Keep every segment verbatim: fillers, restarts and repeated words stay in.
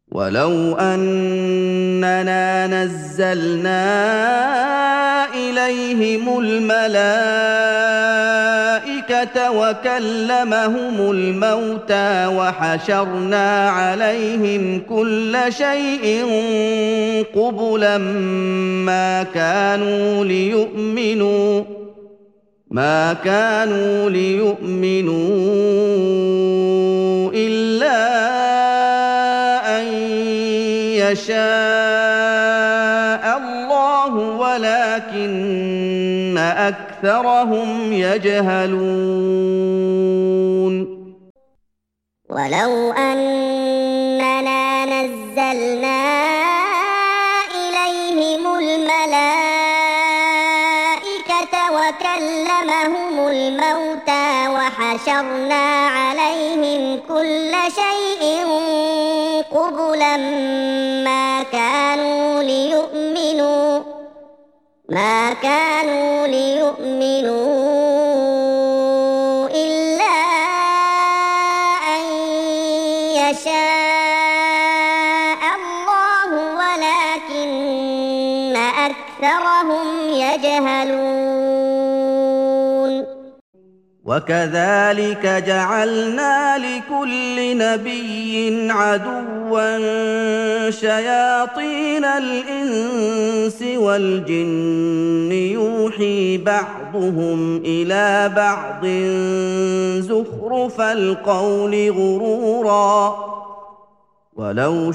ولو أننا نزلنا إليهم الملائكة وكلمهم الموتى وحشرنا عليهم كل شيء قبلا ما كانوا ليؤمنوا ما كانوا ليؤمنوا إلا أن يشاء الله ولكن أكثرهم يجهلون ولو أننا نزلنا إليهم الملائكة وكلمهم الموتى وحشرنا عليهم كل شيء قبلا ما كانوا ليؤمنوا ما كانوا ليؤمنوا إلا أن يشاء الله ولكن أكثرهم يجهلون وكذلك جعلنا لكل نبي عدوا شياطين الإنس والجن يوحي بعضهم إلى بعض زخرف القول غرورا ولو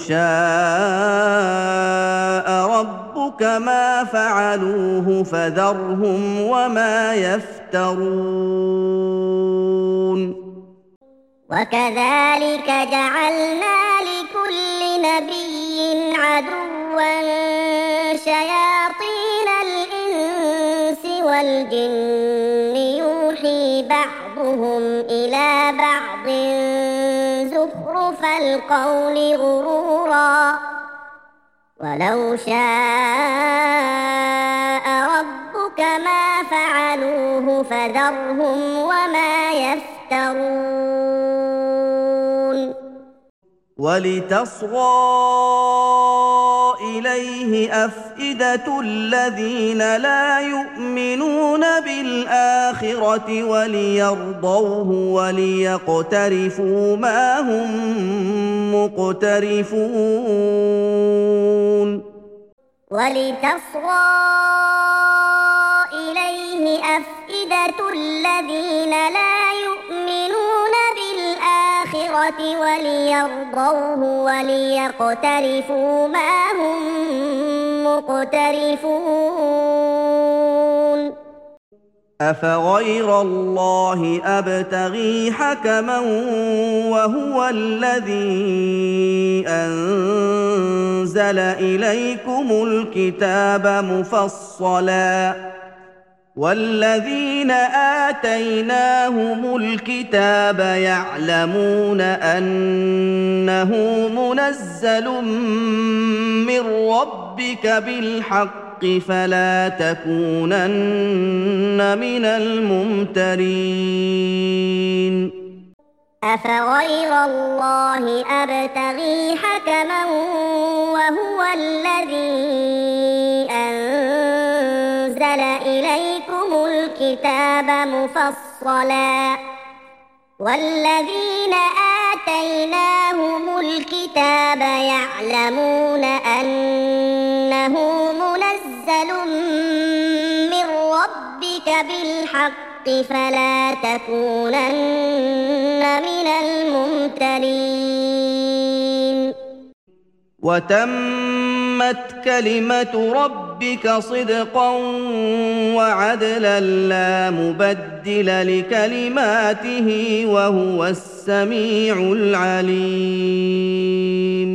شاء ربك ما فعلوه فذرهم وما يفترون وكذلك جعلنا لكل نبي عدوا شياطين الإنس والجن يوحي بعضهم إلى بعض زخرف القول غرورا ولو شاء ربك ما فعلوه فذرهم وما يفترون ولتصغى إليه أفئدة الذين لا يؤمنون بالآخرة وليرضوه وليقترفوا ما هم مقترفون ولتصغى إليه أفئدة الذين لا يؤمنون بالآخرة وليرضوه وليقترفوا ما هم مقترفون أفغير الله أبتغي حكما وهو الذي أنزل إليكم الكتاب مفصلا والذين آتيناهم الكتاب يعلمون أنه منزل من ربك بالحق فلا تكونن من الممترين أفغير الله أبتغي حكما وهو الذي أنزل إليكم الكتاب مفصلا والذين آتيناهم الكتاب يعلمون أنه منزل من ربك بالحق فلا تكونن من الممترين وتمت كلمة ربك صدقا وعدلا لا مبدل لكلماته وهو السميع العليم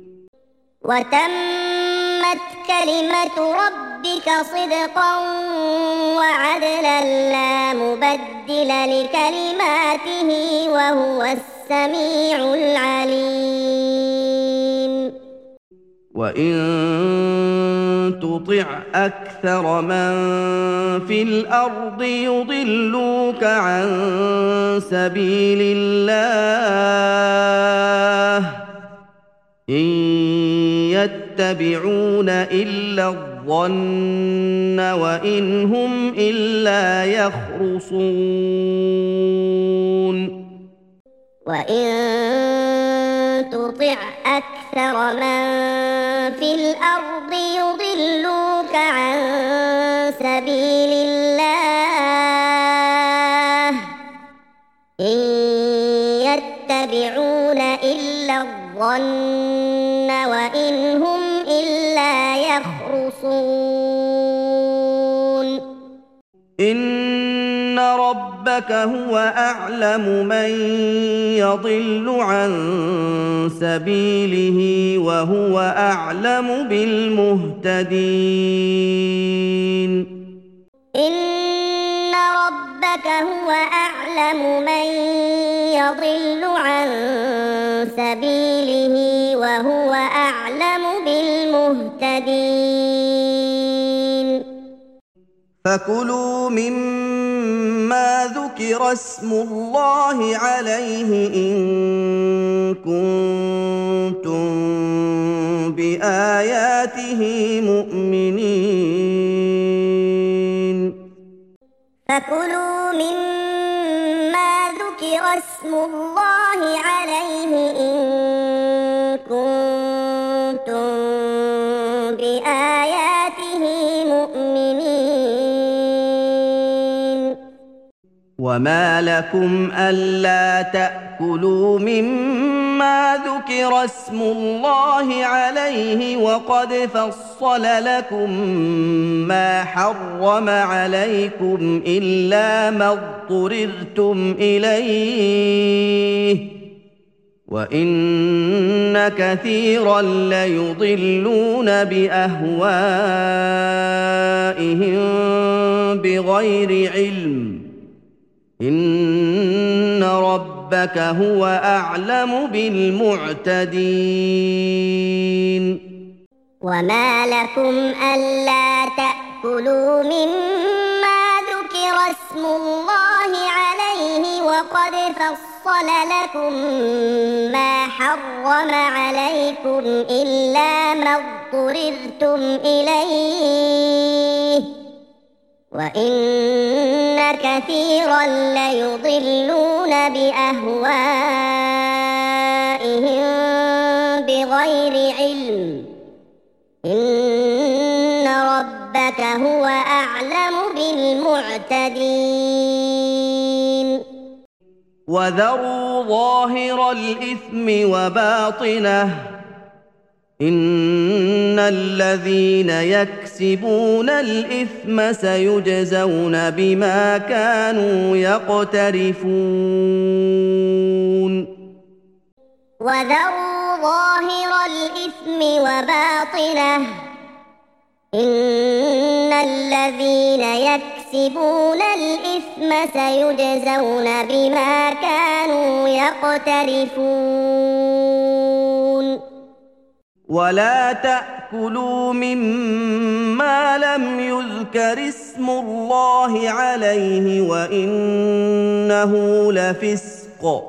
وتمت كلمة ربك صدقا وعدلا لا مبدل لكلماته وهو السميع العليم وإن تطع أكثر من في الأرض يضلوك عن سبيل الله إن يتبعون إلا الظن وإن هم إلا يخرصون وإن تطع أكثر من في الأرض يضلوك عن سبيل الله إن يتبعون إلا الظن وإن هم إلا يخرصون إن ربك هو أعلم من يضل عن سبيله وهو أعلم بالمهتدين إن ربك هو أعلم من يضل عن سبيله وهو أعلم بالمهتدين فكلوا مما ذكر اسم الله عليه إن كنتم بآياته مؤمنين فكلوا مما ذكر اسم الله عليه إن كنتم بآياته مؤمنين وما لكم ألا تأكلوا مما ذكر اسم الله عليه وقد فصل لكم ما حرم عليكم إلا ما اضطررتم إليه وإن كثيرا ليضلون بأهوائهم بغير علم إن ربك هو أعلم بالمعتدين وما لكم ألا تأكلوا مما ذكر اسم الله عليه وقد فصل لكم ما حرم عليكم إلا ما اضطررتم إليه وإن كثيرا ليضلون بأهوائهم بغير علم إن ربك هو أعلم بالمعتدين وذروا ظاهر الإثم وباطنه إن الذين يكسبون الإثم سيجزون بما كانوا يقترفون وذروا ظاهر الإثم وباطنه إن الذين يكسبون الإثم سيجزون بما كانوا يقترفون ولا تأكلوا مما لم يذكر اسم الله عليه وإنه لفسق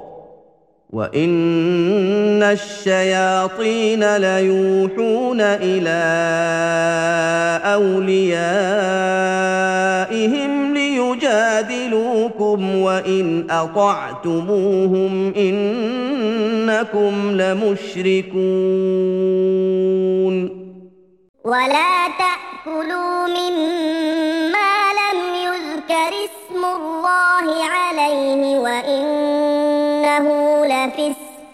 وإن الشياطين ليوحون إلى أوليائهم ليجادلوكم وإن أطعتموهم إنكم لمشركون ولا تأكلوا مما لم يذكر اسم الله عليه وإنه لفسق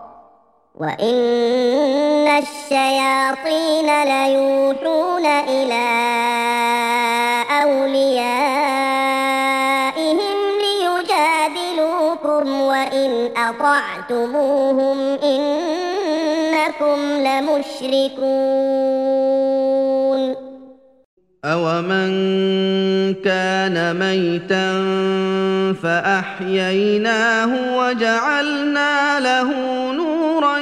وإن الشياطين ليوحون إلى أوليائهم ليجادلوكم وإن أطعتموهم إنكم لمشركون أومن كان ميتا فأحييناه وجعلنا له نورا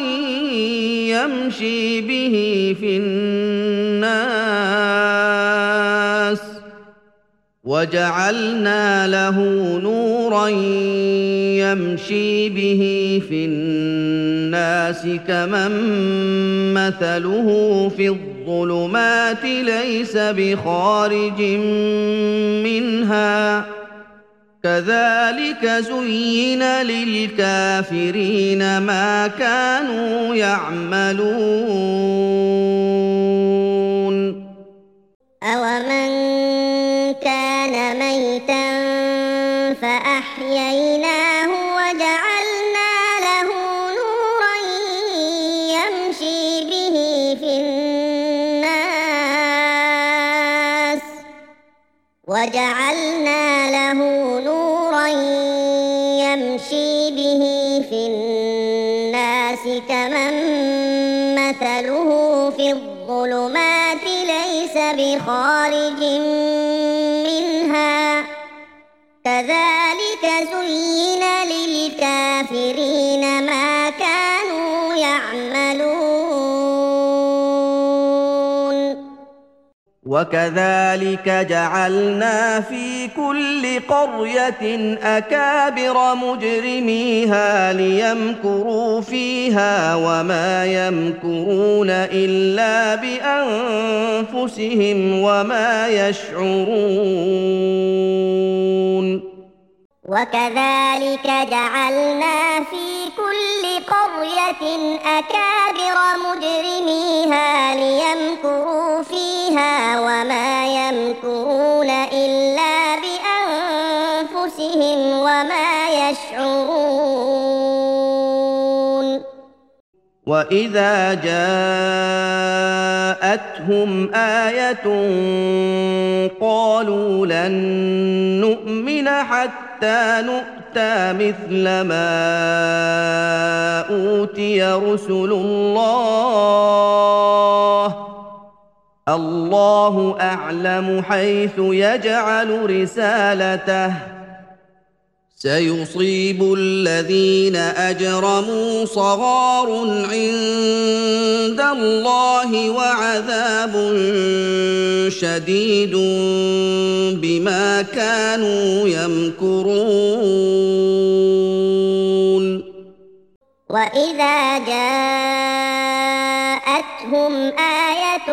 يمشي به في الناس وجعلنا له نورا يمشي به في الناس كمن مثله في الظلمات ليس بخارج منها كذلك زين للكافرين ما كانوا يعملون أومن كان ميتا فأحييناه وجعلنا له نورا يمشي به في الناس وجعلنا له نورا يمشي به في الناس كمن مثله في الظلمات ليس بخارج منها كذلك زين للكافرين ما كانوا يعملون وكذلك جعلنا في كل قرية أكابر مجرميها ليمكروا فيها وما يمكرون إلا بأنفسهم وما يشعرون وكذلك جعلنا في كل قرية أكابر مجرميها ليمكروا فيها وما يمكرون إلا بأنفسهم وما يشعرون وإذا جاءتهم آية قالوا لن نؤمن حتى نؤتى مثل ما أوتي رسل الله الله أعلم حيث يجعل رسالته سيصيب الذين أجرموا صغار عند الله وعذاب شديد بما كانوا يمكرون وإذا جاءتهم آية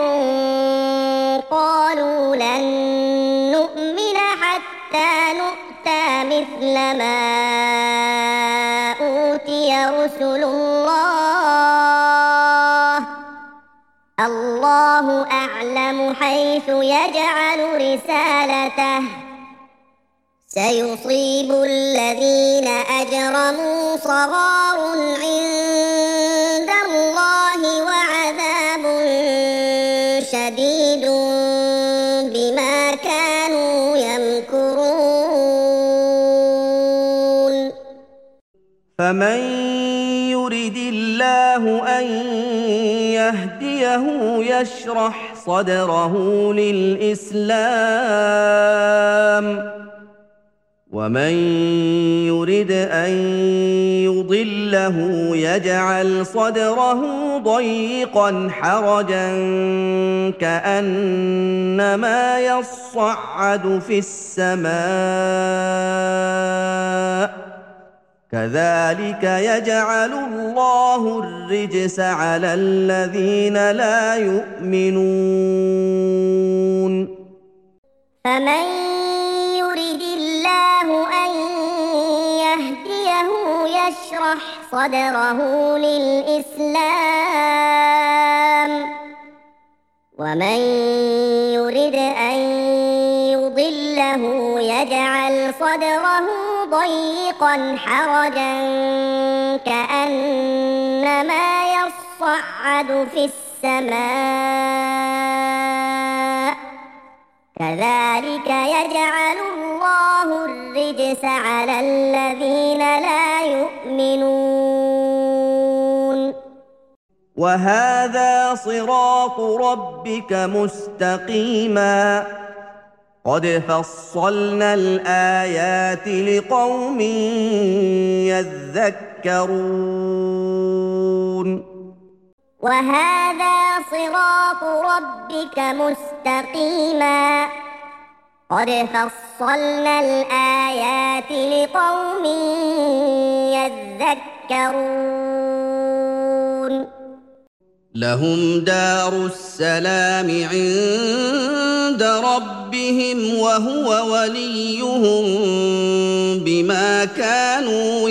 قالوا لن نؤمن حتى نؤتى مثل ما أوتي رسل الله الله أعلم حيث يجعل رسالته سيصيب الذين أجرموا صغار عند الله وعذاب شديد بما كانوا يمكرون فمن يرد الله أن يهديه يشرح صدره للإسلام ومن يرد أن يضله يجعل صدره ضيقا حرجا كأنما يصعد في السماء كذلك يجعل الله الرجس على الذين لا يؤمنون فمن يرد الله أن يهديه يشرح صدره للإسلام ومن يرد أن يضله يجعل صدره ضيقا حرجا كأنما يصعد في السماء كذلك يجعل الله الرجس على الذين لا يؤمنون وهذا صراط ربك مستقيما قد فصلنا الآيات لقوم يذكرون وهذا صراط ربك مستقيما قد فصلنا الآيات لقوم يذكرون لهم دار السلام عند ربهم وهو وليهم بما كانوا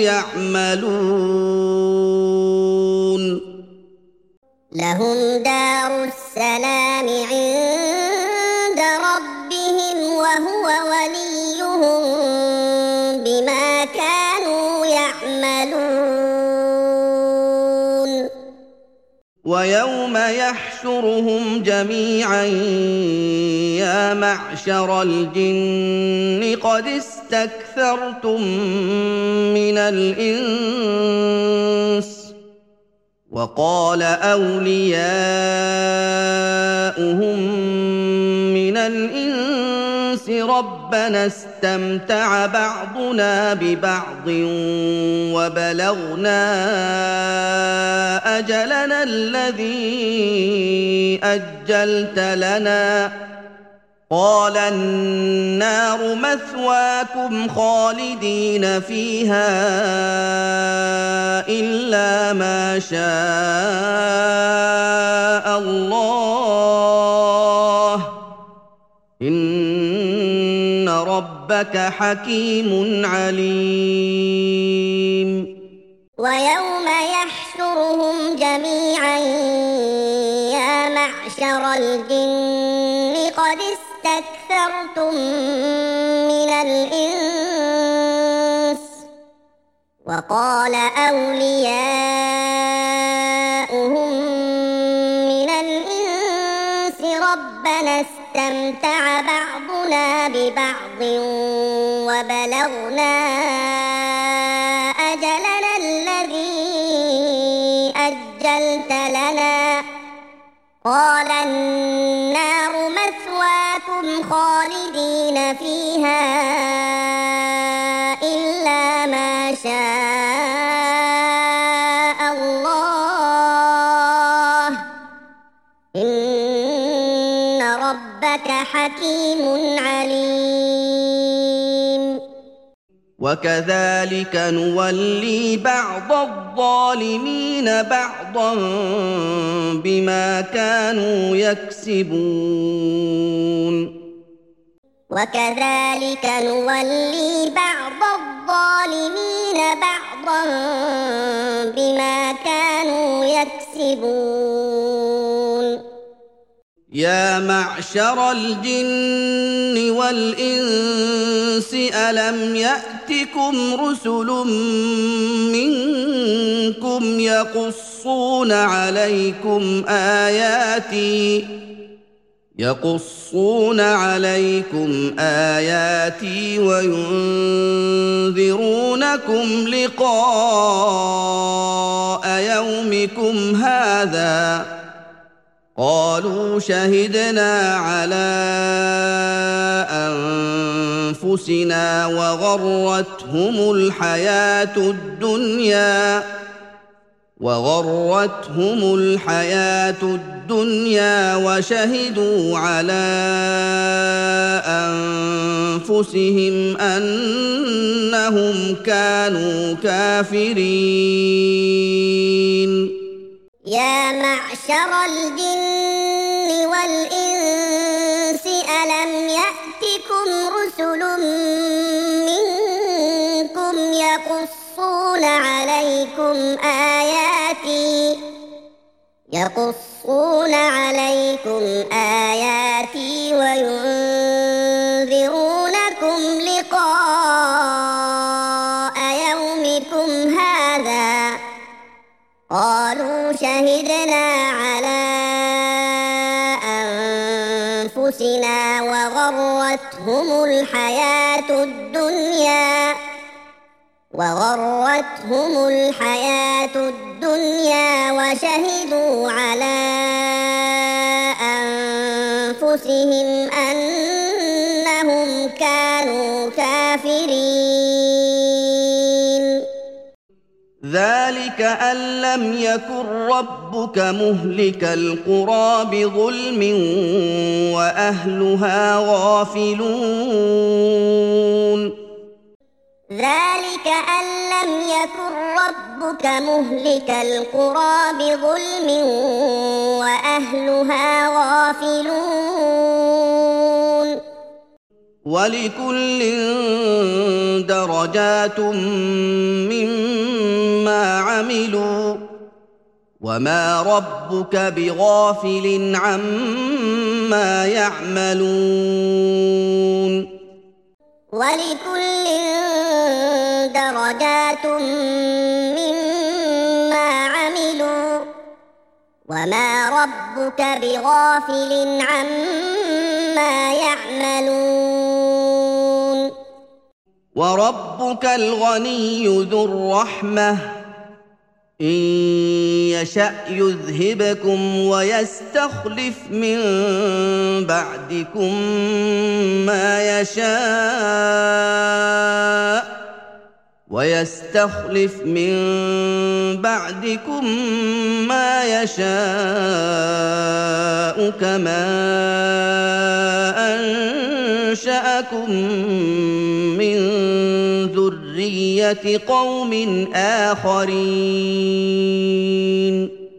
يعملون لهم دار السلام عند ربهم وهو وليهم بما كانوا يعملون ويوم يحشرهم جميعا يا معشر الجن قد استكثرتم من الإنس وقال أولياؤهم من الإنس ربنا استمتع بعضنا ببعض وبلغنا أجلنا الذي أجلت لنا قال النار مثواكم خالدين فيها إلا ما شاء الله إن ربك حكيم عليم ويوم يحشرهم جميعا يا معشر الجن قد استكثرتم من الإنس وقال أولياؤهم من الإنس ربنا استمتع بعضنا ببعض وبلغنا أجلنا الذي أجلت لنا قال النار مثواكم خالدين فيها إلا ما شاء الله إن ربك حكيم عليم وكذلك نولي بعض الظالمين بعضا بما كانوا يكسبون وكذلك نولي بعض الظالمين بعضا بما كانوا يكسبون يا معشر الجن والإنس ألم يأتكم رسل منكم يقصون عليكم آياتي يقصون عليكم آياتي وينذرونكم لقاء يومكم هذا قالوا شهدنا على أنفسنا وغرتهم الحياة الدنيا وغرتهم الحياة الدنيا وشهدوا على أنفسهم أنهم كانوا كافرين يا معشر الجن والإنس ألم يأتكم رسل منكم يقصون عليكم آياتي يقصون عليكم آياتي وينذرونكم لقاء يومكم هذا قالوا شهدنا على أنفسنا وغرتهم الحياة الدنيا وغرتهم الحياة الدنيا وشهدوا على أنفسهم أنهم كانوا كافرين ذلك كأن لم يكن ربك مهلك القرى بظلم وأهلها غافلون ذلك أن لم يكن ربك مهلك القرى بظلم وأهلها غافلون ولكل درجات مما عملوا وما ربك بغافل عما يعملون ولكل درجات مما عملوا وما ربك بغافل عما يعملون وربك الغني ذو الرحمة إن يشأ يذهبكم ويستخلف من بعدكم ما يشاء ويستخلف من بعدكم ما يشاء كما أنشأكم من ذرية قوم آخرين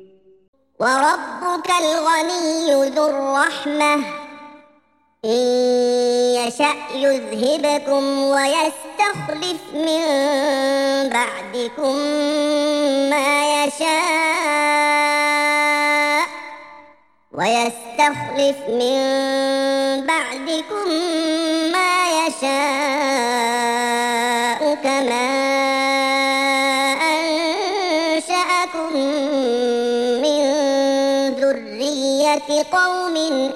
وربك الغني ذو الرحمة إن يشأ يذهبكم ويستخلف من بعدكم ما يشاء ويستخلف من بعدكم ما يشاء كما أنشأكم من ذرية قوم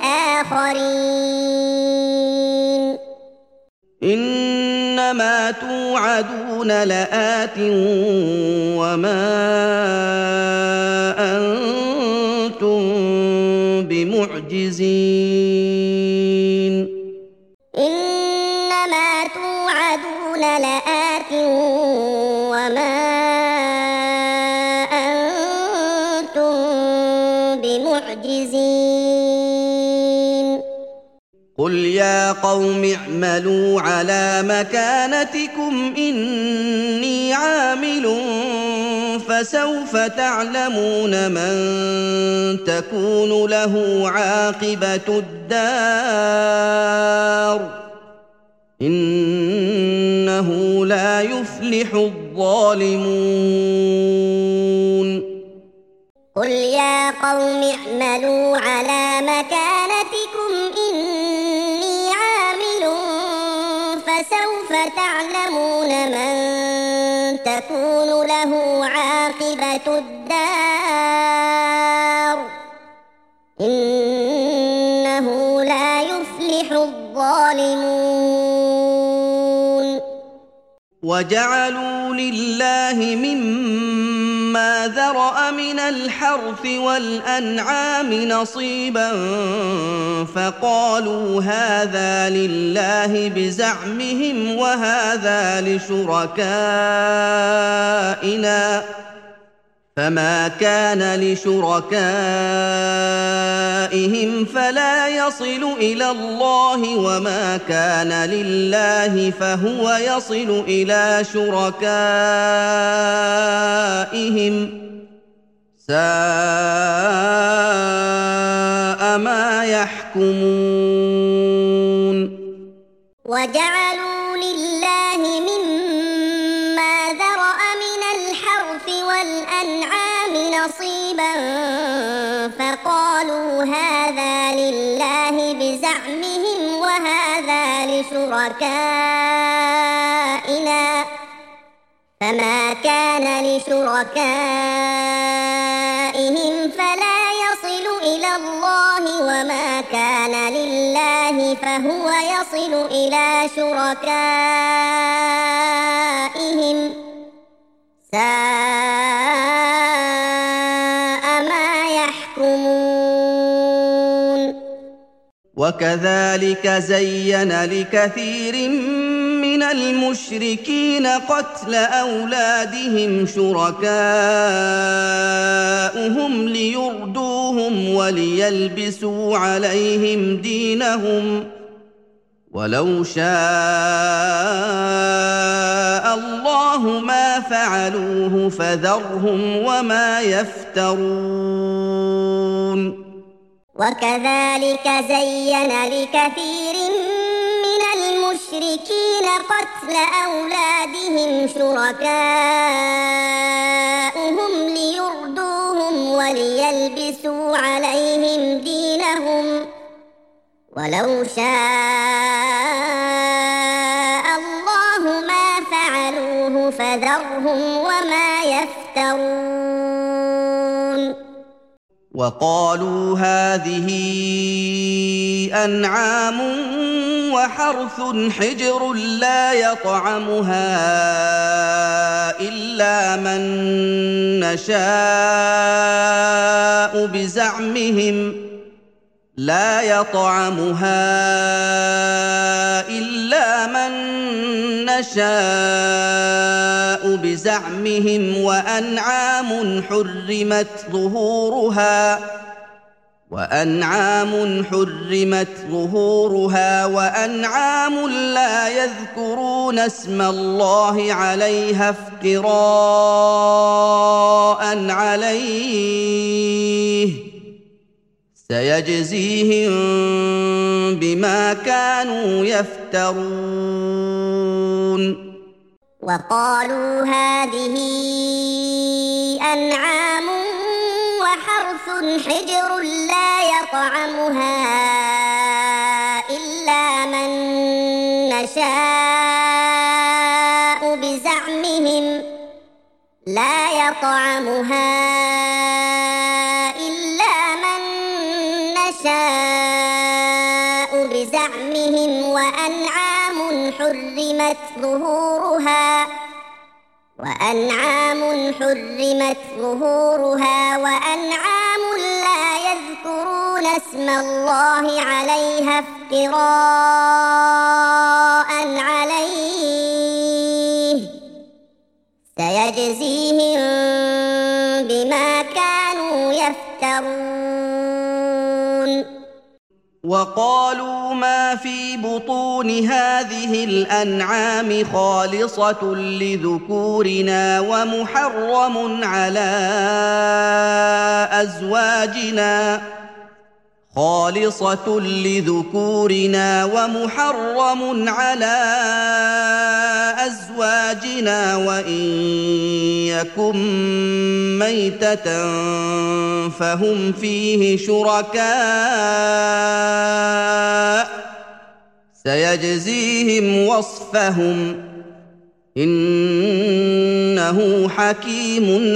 آخرين إنما توعدون لآت وما أنتم بمعجزين إنما توعدون لآت وما أنتم بمعجزين قل يا قوم اعملوا على مكانتكم إني عامل فسوف تعلمون من تكون له عاقبة الدار إنه لا يفلح الظالمون قل يا قوم اعملوا على مكانتكم إني عامل فسوف تعلمون من تكون له عاقبة الدار إنه لا يفلح الظالمون وجعلوا لله مما ذرأ من الحرث والأنعام نصيبا فقالوا هذا لله بزعمهم وهذا لشركائنا فما كان لشركائهم فلا يصل إلى الله وما كان لله فهو يصل إلى شركائهم ساء ما يحكمون وجعلوا لله مما ذرأ من الحرث والأنعام نصيبا فقالوا هذا لله بزعمهم وهذا لشركائنا فما كان لشركائهم فلا يصل إلى الله وما كان لله فهو يصل إلى شركائهم ساء ما يحكمون وكذلك زين لكثير من المشركين قتل أولادهم شركاؤهم ليردوهم وليلبسوا عليهم دينهم ولو شاء الله ما فعلوه فذرهم وما يفترون. وكذلك زين لكثير من المشركين قتل أولادهم شركاؤهم ليردوهم وليلبسوا عليهم دينهم ولو شاء الله ما فعلوه فذرهم وما يفترون. وقالوا هذه أنعام وحرث حجر لا يطعمها إلا من نشاء بزعمهم لا يطعمها إلا من نشاء بزعمهم وأنعام حرمت ظهورها وأنعام حرمت ظهورها وأنعام لا يذكرون اسم الله عليها افتراء عليه سيجزيهم بما كانوا يفترون. وقالوا هذه أنعام وحرث حجر لا يطعمها إلا من نشاء بزعمهم لا يطعمها إلا من نشاء بزعمهم وأنعام حرمت ظهورها وأنعام حرمت ظهورها وأنعام لا يذكرون اسم الله عليها افتراء عليه سيجزيهم بما كانوا يفترون. وقالوا ما في بطون هذه الأنعام خالصة لذكورنا ومحرم على أزواجنا خالصة لذكورنا ومحرم على أزواجنا وإن يكن ميتة فهم فيه شركاء سيجزيهم وصفهم إنه حكيم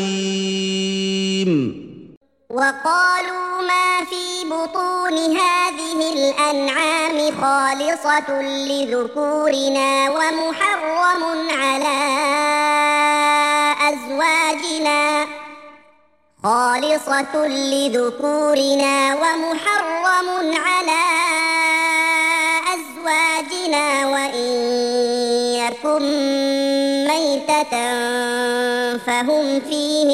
عليم. وقالوا ما في بطون هذه الأنعام خالصة لذكورنا ومحرم على أزواجنا خالصة لذكورنا ومحرم على أزواجنا وإن يكن ميتة فهم فيه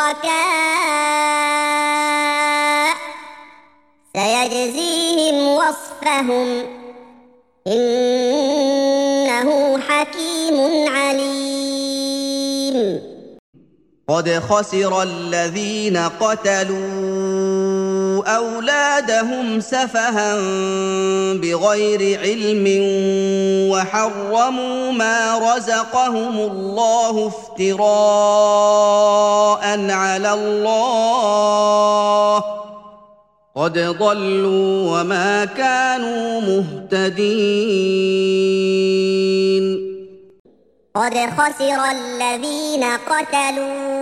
شركاء سيجزيهم وصفهم إنه حكيم عليم. قد خسر الذين قتلوا أولادهم سفها بغير علم وحرموا ما رزقهم الله افتراء على الله قد ضلوا وما كانوا مهتدين. قد خسر الذين قتلوا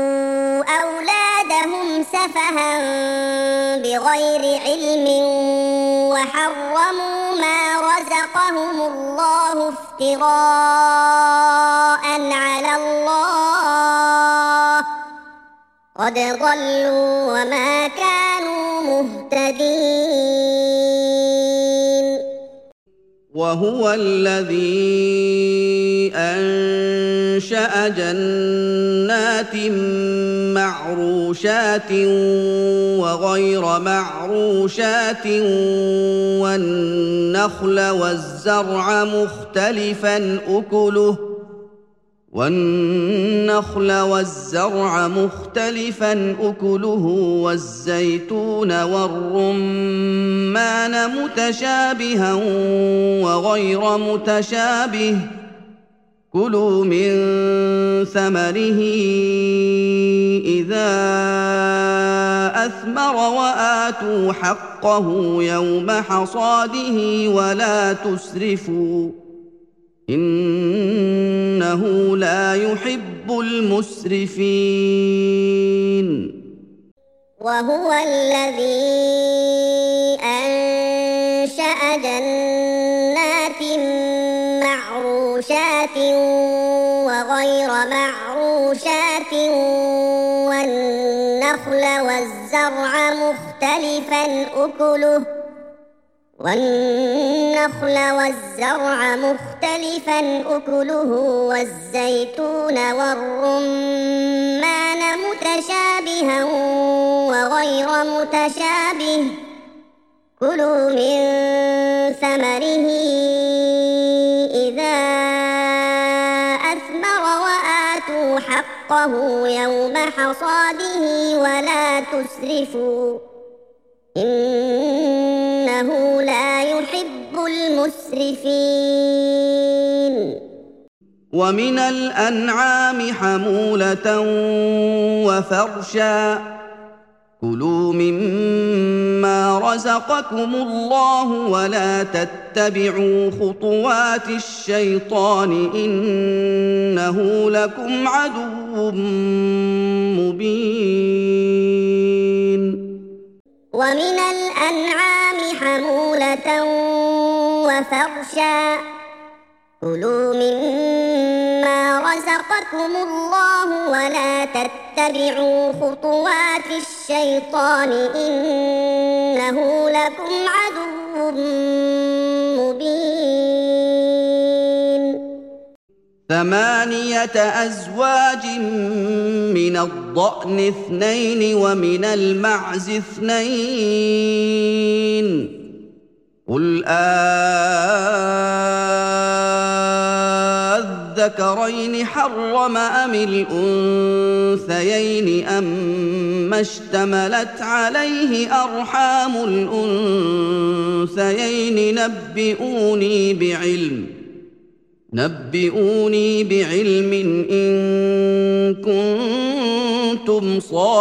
أولادهم سفها بغير علم وحرموا ما رزقهم الله افتراء على الله قد ضلوا وما كانوا مهتدين. وهو الذي أنشأ جنات معروشات وغير معروشات والنخل والزرع مختلفا أكله والنخل والزرع مختلفا أكله والزيتون والرمان متشابها وغير متشابه كلوا من ثمره إذا أثمر وآتوا حقه يوم حصاده ولا تسرفوا إنه لا يحب المسرفين. وهو الذي أنشأ جنات معروشات وغير معروشات والنخل والزرع مختلفا أكله والنخل والزرع مختلفا أكله والزيتون والرمان متشابها وغير متشابه كلوا من ثمره إذا أثمر وآتوا حقه يوم حصاده ولا تسرفوا إنه لا يحب المسرفين. ومن الأنعام حمولة وفرشا كلوا مما رزقكم الله ولا تتبعوا خطوات الشيطان إنه لكم عدو مبين. ومن الأنعام حمولة وفرشا كلوا مما رزقكم الله ولا تتبعوا خطوات الشيطان إنه لكم عدو مبين. ثمانية أزواج من الضأن اثنين ومن المعز اثنين قل أذكرين حرم أم الأنثيين أما اشتملت عليه أرحام الأنثيين نبئوني بعلم نبئوني بعلم إن كنتم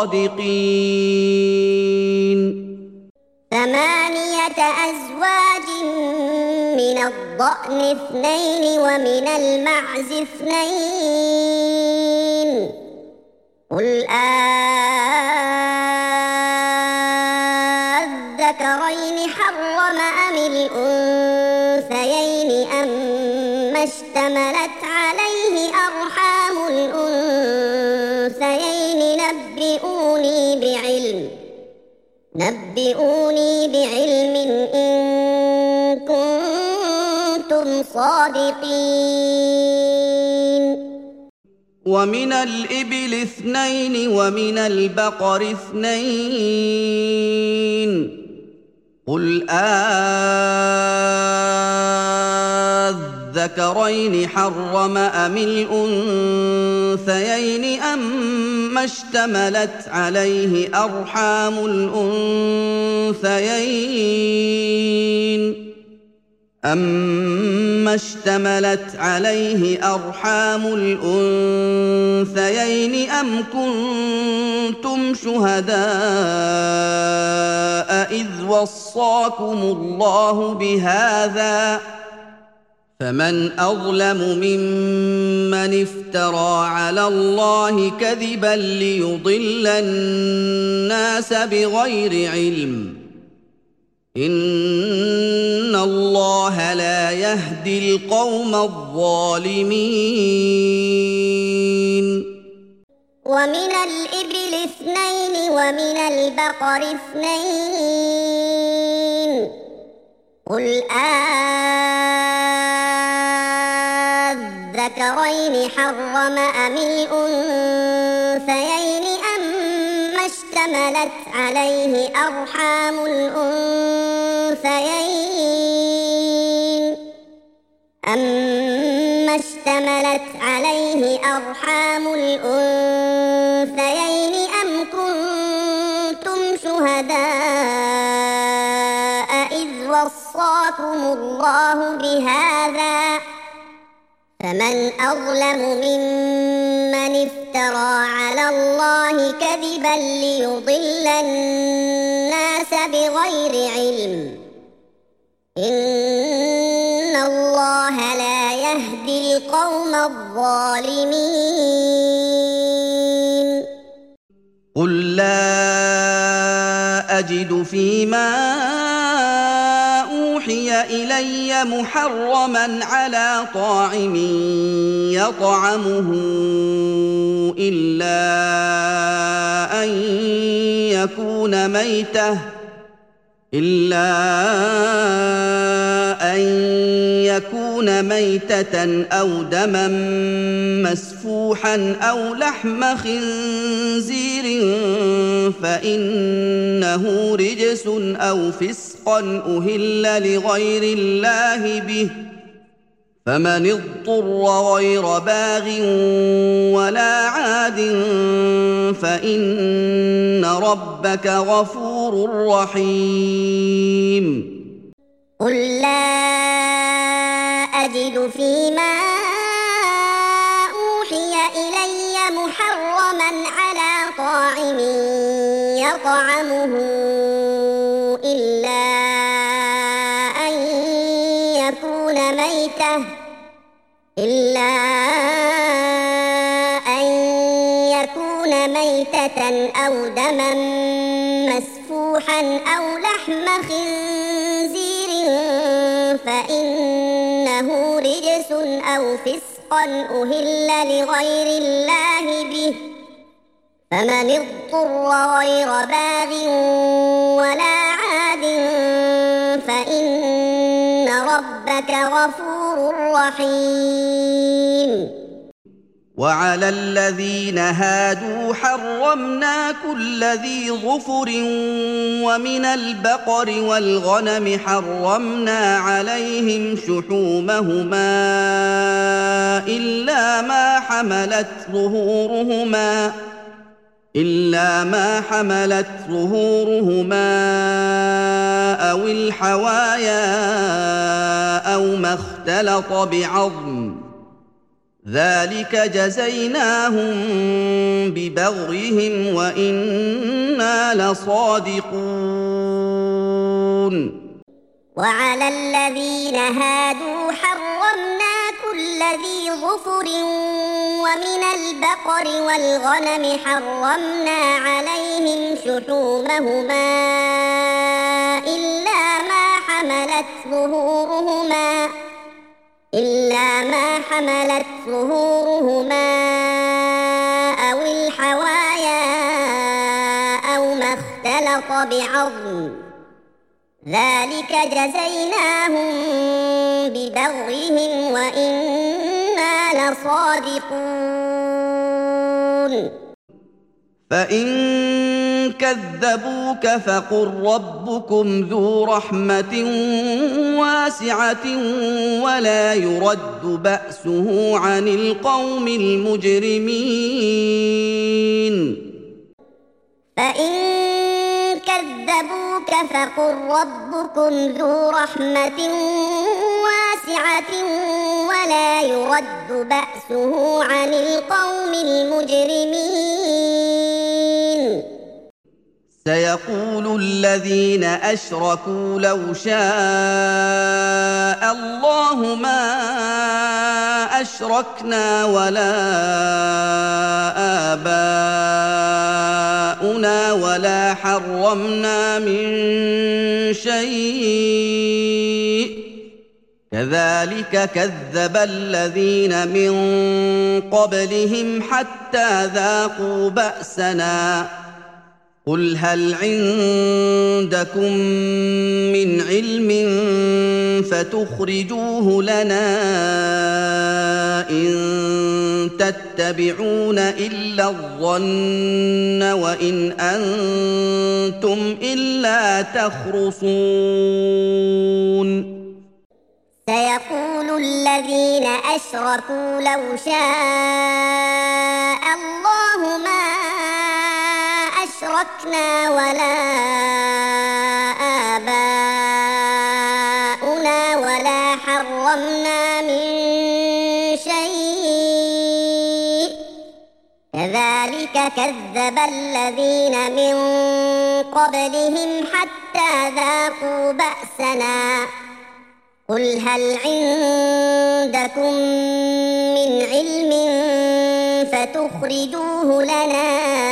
صادقين. ثمانية أزواج من الضأن اثنين ومن المعز اثنين قل أذكرين حرم أم الأنثيين أما اشتملت عليه أرحام الأنثيين نبئوني بعلم نبئوني بعلم إن كنتم صادقين. ومن الإبل اثنين ومن البقر اثنين قل أذكرين حرم أم الأنثيين أما اشتملت عليه أرحام الأنثيين أما اشتملت عليه أرحام الأنثيين أم كنتم شهداء إذ وصاكم الله بهذا فمن أظلم ممن افترى على الله كذبا ليضل الناس بغير علم إن الله لا يهدي القوم الظالمين. ومن الإبل اثنين ومن البقر اثنين قل آذكرين حرم أم الأنثيين أما اشتملت عليه أرحام الأنثيين أما اشتملت عليه أرحام الأنثيين أم كنتم شهداء إذ وصاكم الله بهذا فمن أظلم ممن افترى على الله كذبا ليضل الناس بغير علم إن الله لا يهدي القوم الظالمين قل لا أجد فيما أوحي إلي محرما على طاعم يطعمه إلا أن يكون ميتة إلا أن يكون ميتة أو دما مسفوحا أو لحم خنزير فإنه رجس أو فسقا أهل لغير الله به فمن اضطر غير باغ ولا عاد فإن ربك غفور رحيم قل لا أجد فيما أوحي إلي محرما على طاعم يطعمه إلا أن يكون ميتة إلا أن يكون ميتة أو دما مسفوحا أو لحم خنزير فإنه رجس أو فسقا أهل لغير الله به فمن اضطر غير باغ ولا عاد فإن ربك غفور رحيم وعلى الذين هادوا حرمنا كل ذي ظفر ومن البقر والغنم حرمنا عليهم شحومهما إلا ما حملت ظهورهما إلا ما حملت ظهورهما أو الحوايا أو ما اختلط بعظم ذلك جزيناهم ببغيهم وإنا لصادقون وعلى الذين هادوا حرمنا كل ذي ظفر ومن البقر والغنم حرمنا عليهم شحومهما إلا ما حملت ظهورهما إلا ما حملت ظهورهما أو الحوايا أو ما اختلط بعظم ذلك جزيناهم ببغيهم وإنا لصادقون فإن كذبوك فقل ربكم ذو رحمة واسعة ولا يرد بأسه عن القوم المجرمين فإن كذبوك فقل ربكم ذو رحمة واسعة ولا يرد بأسه عن القوم المجرمين سيقول الذين أشركوا لو شاء الله ما أشركنا ولا آباؤنا ولا حرمنا من شيء كذلك كذب الذين من قبلهم حتى ذاقوا بأسنا قل هل عندكم من علم فتخرجوه لنا إن تتبعون إلا الظن وإن أنتم إلا تخرصون سيقول الذين أشركوا لو شاء الله ما أشركنا ولا آباؤنا ولا حرمنا من شيء كذلك كذب الذين من قبلهم حتى ذاقوا بأسنا قل هل عندكم من علم فتخرجوه لنا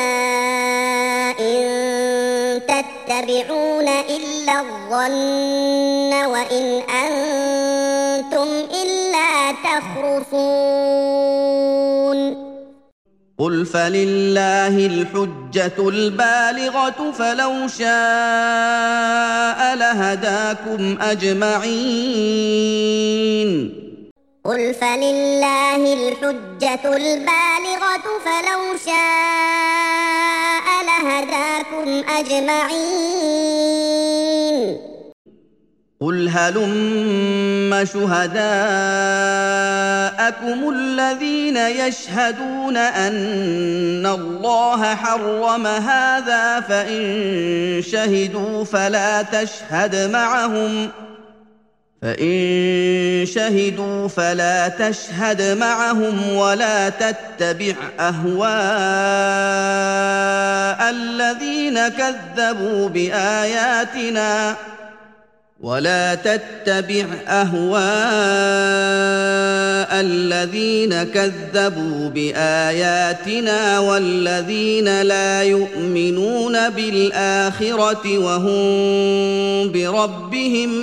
إن تتبعون إلا الظن وإن أنتم إلا تخرصون قل فلله الحجة البالغة فلو شاء لهداكم أجمعين قل فلله الحجة البالغة فلو شاء لهداكم أجمعين قل هلم شهداءكم الذين يشهدون أن الله حرم هذا فإن شهدوا فلا تشهد معهم فإن شهدوا فلا تشهد معهم ولا تتبع أهواء الذين كذبوا بآياتنا ولا تتبع أهواء الذين كذبوا بآياتنا والذين لا يؤمنون بالآخرة وهم بربهم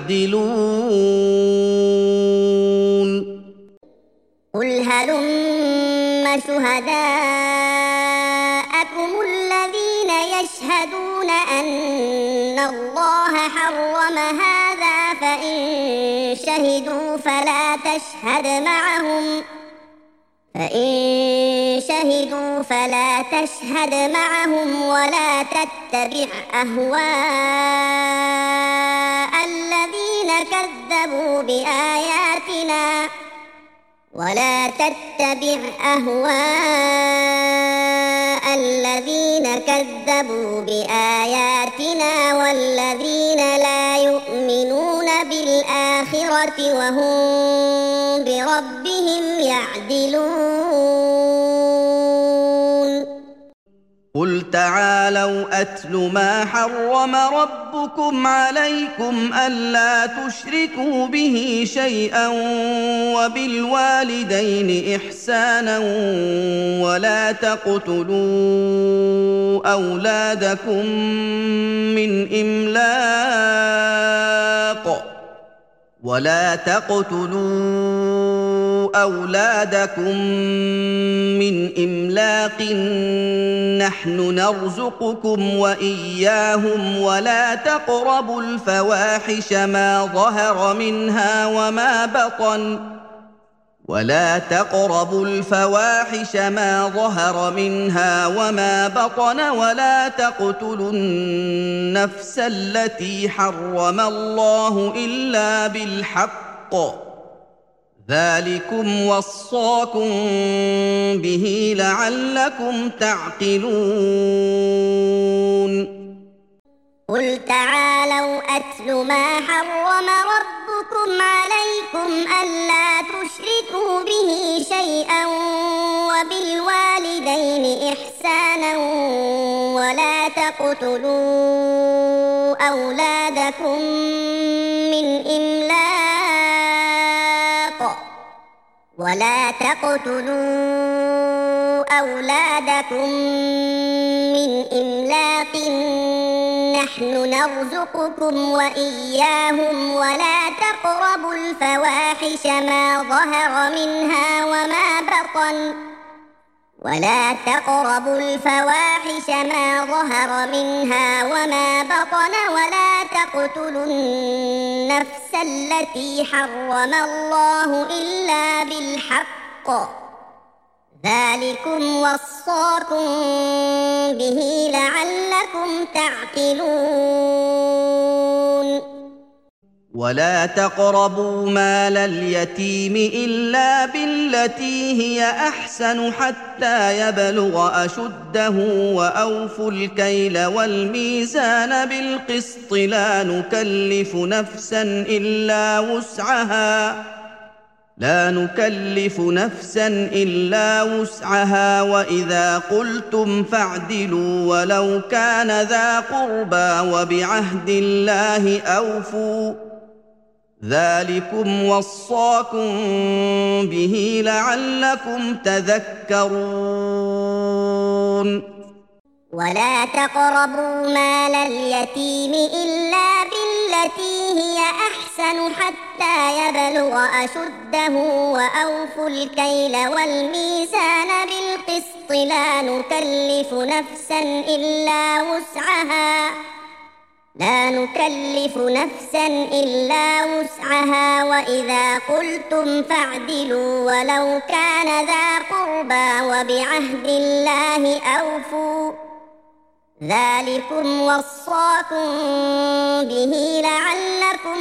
يعدلون قل هلم شهداءكم الذين يشهدون أن الله حرم هذا فإن شهدوا فلا تشهد معهم فإن شهدوا فلا تشهد معهم ولا تتبع أهواء الذين كذبوا بآياتنا ولا تتبع أهواء الذين كذبوا بآياتنا والذين لا يؤمنون بالآخرة وهم بربهم يعدلون قل تعالوا أتل ما حرم ربكم عليكم ألا تشركوا به شيئا وبالوالدين إحسانا ولا تقتلوا أولادكم من إملاق ولا تقتلوا أولادكم من إملاق نحن نرزقكم وإياهم ولا تقربوا الفواحش ما ظهر منها وما بطن ولا تقربوا الفواحش ما ظهر منها وما بطن ولا تقتلوا النفس التي حرم الله إلا بالحق ذلكم وصاكم به لعلكم تعقلون قل تعالوا أتل ما حرم ربكم عليكم ألا تشركوا به شيئا وبالوالدين إحسانا ولا تقتلوا أولادكم من إملاق ولا تقتلوا أولادكم من إملاق نحن نرزقكم وإياهم ولا تقربوا الفواحش ما ظهر منها وما بطن ولا تقربوا الفواحش ما ظهر منها وما بطن ولا تقتلوا النفس التي حرم الله إلا بالحق ذلكم وصاكم به لعلكم تعقلون ولا تقربوا مال اليتيم إلا بالتي هي أحسن حتى يبلغ أشده وأوفوا الكيل والميزان بالقسط لا نكلف نفسا إلا وسعها لا نكلف نفسا إلا وسعها وإذا قلتم فاعدلوا ولو كان ذا قربى وبعهد الله أوفوا ذلكم وصاكم به لعلكم تذكرون ولا تقربوا مال اليتيم إلا بالتي هي أحسن حتى يبلغ أشده وأوفوا الكيل والميزان بالقسط لا نكلف نفسا إلا وسعها لا نكلف نفسا إلا وسعها وإذا قلتم فاعدلوا ولو كان ذا قربى وبعهد الله أوفوا ذلكم وصاكم به لعلكم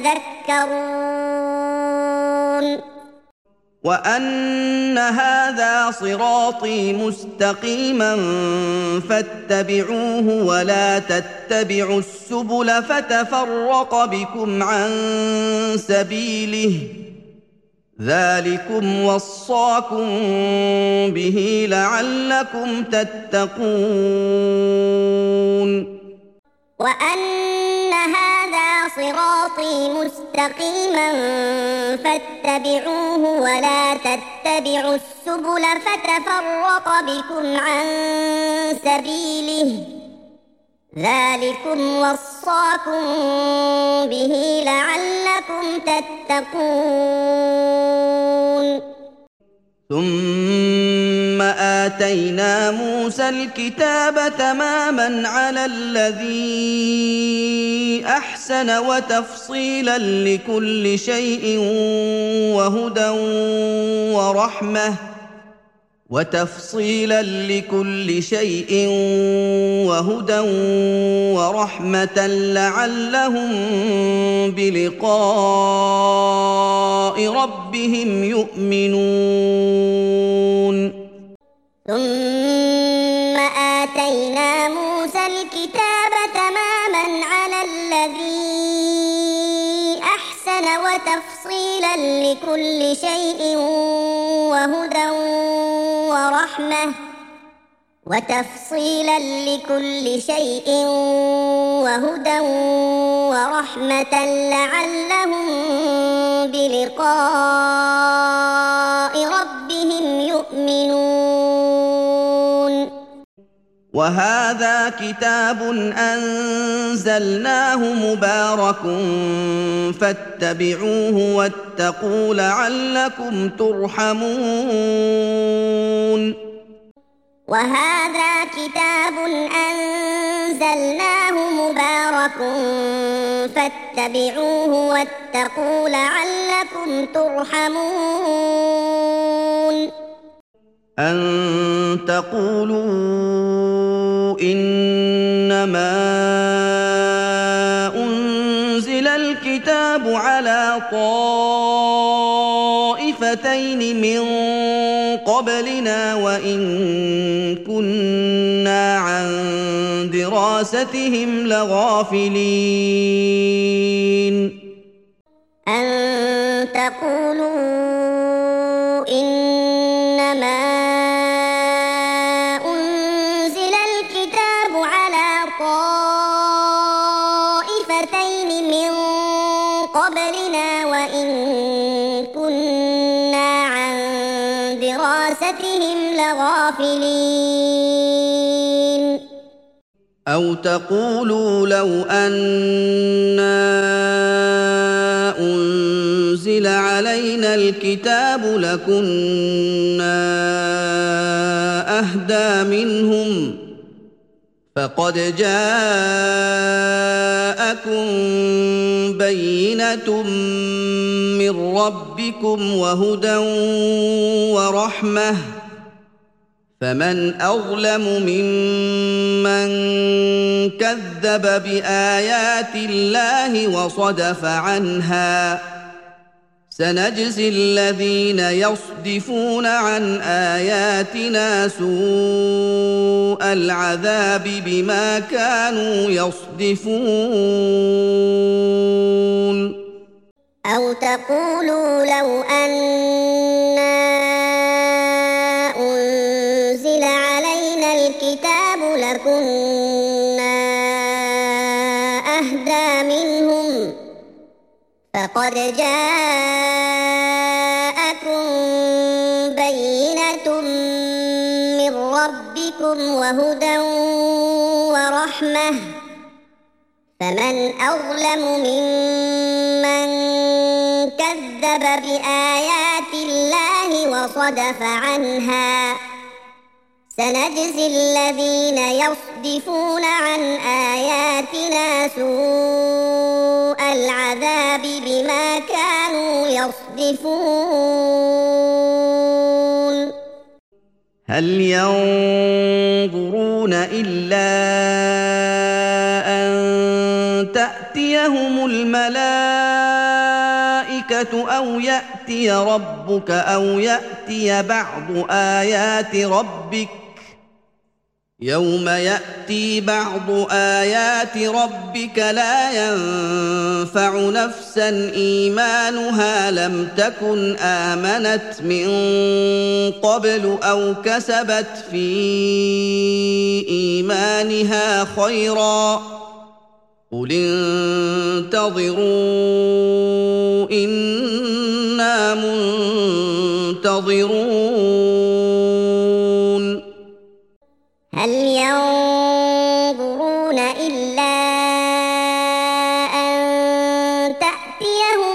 تذكرون وأن هذا صراطي مستقيما فاتبعوه ولا تتبعوا السبل فتفرق بكم عن سبيله ذلكم وصاكم به لعلكم تتقون وأن هذا صراطي مستقيما فاتبعوه ولا تتبعوا السبل فتفرق بكم عن سبيله ذلكم وصاكم به لعلكم تتقون ثم آتينا موسى الكتاب تماما على الذي أحسن وتفصيلا لكل شيء وهدى ورحمة وتفصيلا لكل شيء وهدى ورحمة لعلهم بلقاء ربهم يؤمنون ثم آتينا موسى الكتاب تماما على الذي أحسن وتفصيلا لكل شيء وهدى ورحمة وتفصيلا لكل شيء وهدى ورحمة لعلهم بلقاء ربهم يؤمنون وهذا كتاب أنزلناه مبارك فاتبعوه واتقوا لعلكم ترحمون وهذا كتاب أنزلناه مبارك فاتبعوه واتقوا لعلكم ترحمون أن تقولوا إنما أنزل الكتاب على طائفتين من قبلنا وإن كنا عن دراستهم لغافلين أن تقولوا إنما أنزل الكتاب على طائفتين من قبلنا وإن كنا عن دراستهم لغافلين أو تقولوا لو أنا أنزل علينا الكتاب لكنا أهدى منهم فقد جاءكم بينة من ربكم وهدى ورحمة فمن أظلم ممن كذب بآيات الله وصدف عنها سنجزي الذين يصدفون عن آياتنا سوء العذاب بما كانوا يصدفون أو تقولوا لو أنا أنزل علينا الكتاب لكنا أهدى منهم فقد جاءكم بينة من ربكم وهدى ورحمة فمن أظلم ممن كذب بآيات الله وصدف عنها سنجزي الذين يصدفون عن آياتنا سوء العذاب بما كانوا يصدفون هل ينظرون إلا أن تأتيهم الملائكة أو يأتي ربك أو يأتي بعض آيات ربك يوم يأتي بعض آيات ربك لا ينفع نفسا إيمانها لم تكن آمنت من قبل أو كسبت في إيمانها خيرا قل انتظروا إنا منتظرون هل ينظرون إلا أن تأتيهم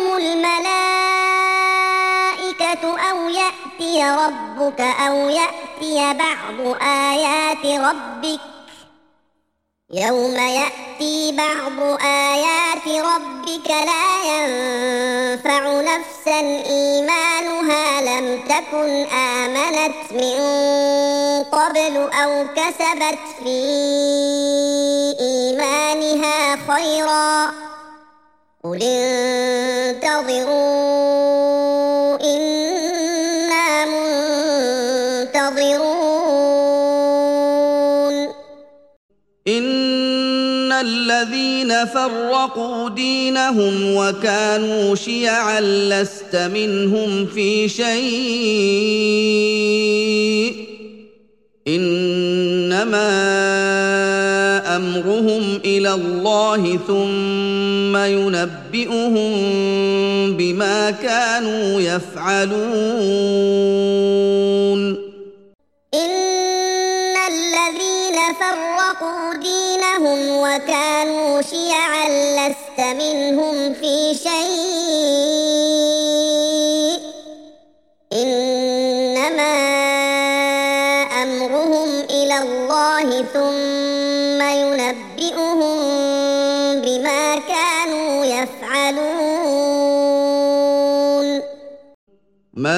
الملائكة أو يأتي ربك أو يأتي بعض آيات ربك يوم يأتي بعض آيات ربك لا ينفع نفسا إيمانها لم تكن آمنت من قبل أو كسبت في إيمانها خيرا قل انتظروا إنا منتظرون إن الذين فرقوا دينهم وكانوا شيعا لست منهم في شيء إنما أمرهم إلى الله ثم ينبئهم بما كانوا يفعلون إن الذين فرقوا دينهم وكانوا شيعا لست منهم في شيء إنما أمرهم إلى الله ثم ينبئهم بما كانوا يفعلون من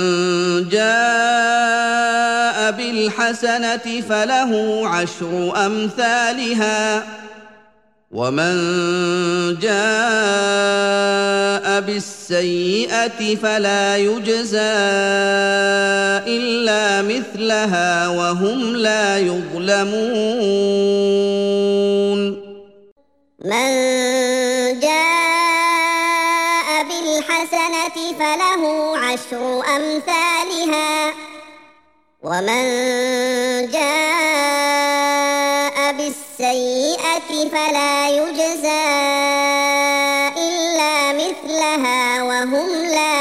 جاء بالحسنة فله عشر أمثالها ومن جاء بالسيئة فلا يجزى إلا مثلها وهم لا يظلمون من جاء بالحسنة فله عشر أمثالها ومن جاء بالسيئة فلا يجزى إلا مثلها وهم لا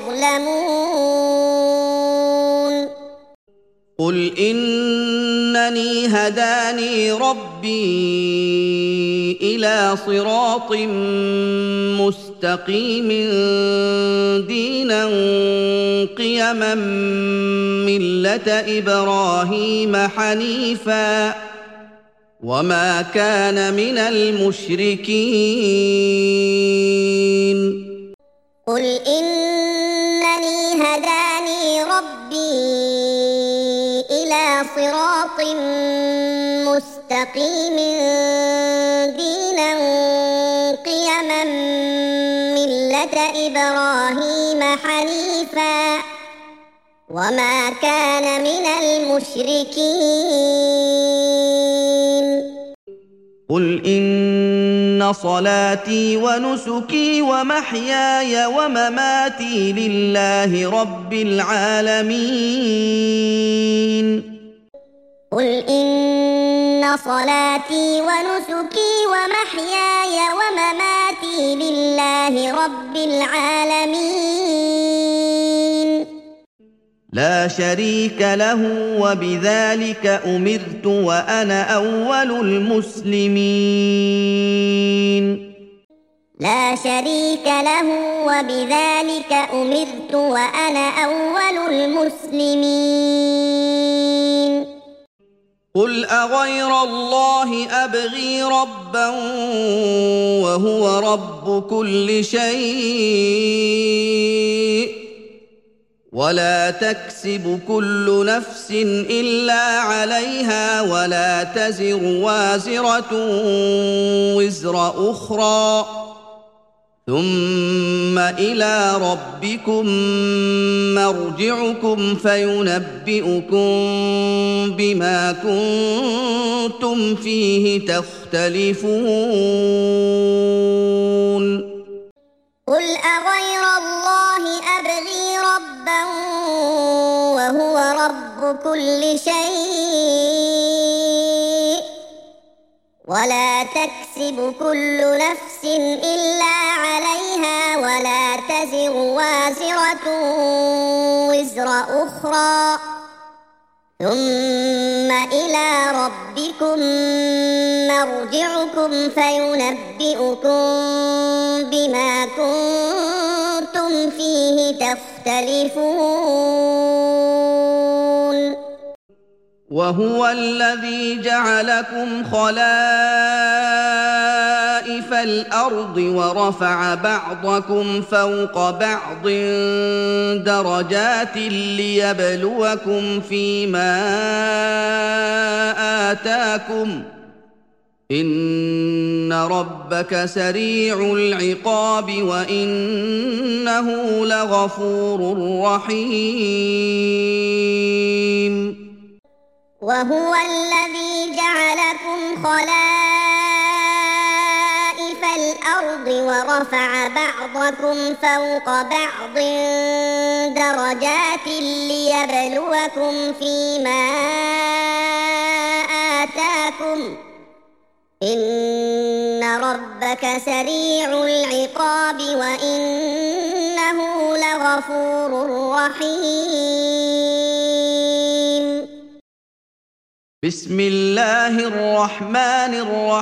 يظلمون قل إنني هداني ربي إلى صراط مستقيم دينا قيما ملة إبراهيم حنيفا وما كان من المشركين. قل إنني هداني ربي إلى صراط مستقيم دينا قيما ملة إبراهيم حنيفا وما كان من المشركين. قل إن صلاتي ونسكي ومحياي ومماتي لله رب العالمين. قل إن صلاتي ونسكي ومحياي ومماتي لله رب العالمين لا شريك له وبذلك أمرت وأنا أول المسلمين. لا شريك له وبذلك أمرت وأنا أول المسلمين. قل أغير الله أبغي ربا وهو رب كل شيء ولا تكسب كل نفس إلا عليها ولا تزر وازرة وزر أخرى ثم إلى ربكم مرجعكم فينبئكم بما كنتم فيه تختلفون. قل أغير الله أبغي ربا وهو رب كل شيء ولا تكسب كل نفس إلا عليها ولا تزر وازرة وزر أخرى ثم إلى ربكم مرجعكم فينبئكم بما كنتم فيه تختلفون. وهو الذي جعلكم خلائف الأرض ورفع بعضكم فوق بعض درجات ليبلوكم فيما آتاكم إن ربك سريع العقاب وإنه لغفور رحيم. وهو الذي جعلكم خلائف الأرض ورفع بعضكم فوق بعض درجات ليبلوكم فيما آتاكم إن ربك سريع العقاب وإنه لغفور رحيم. بسم الله الرحمن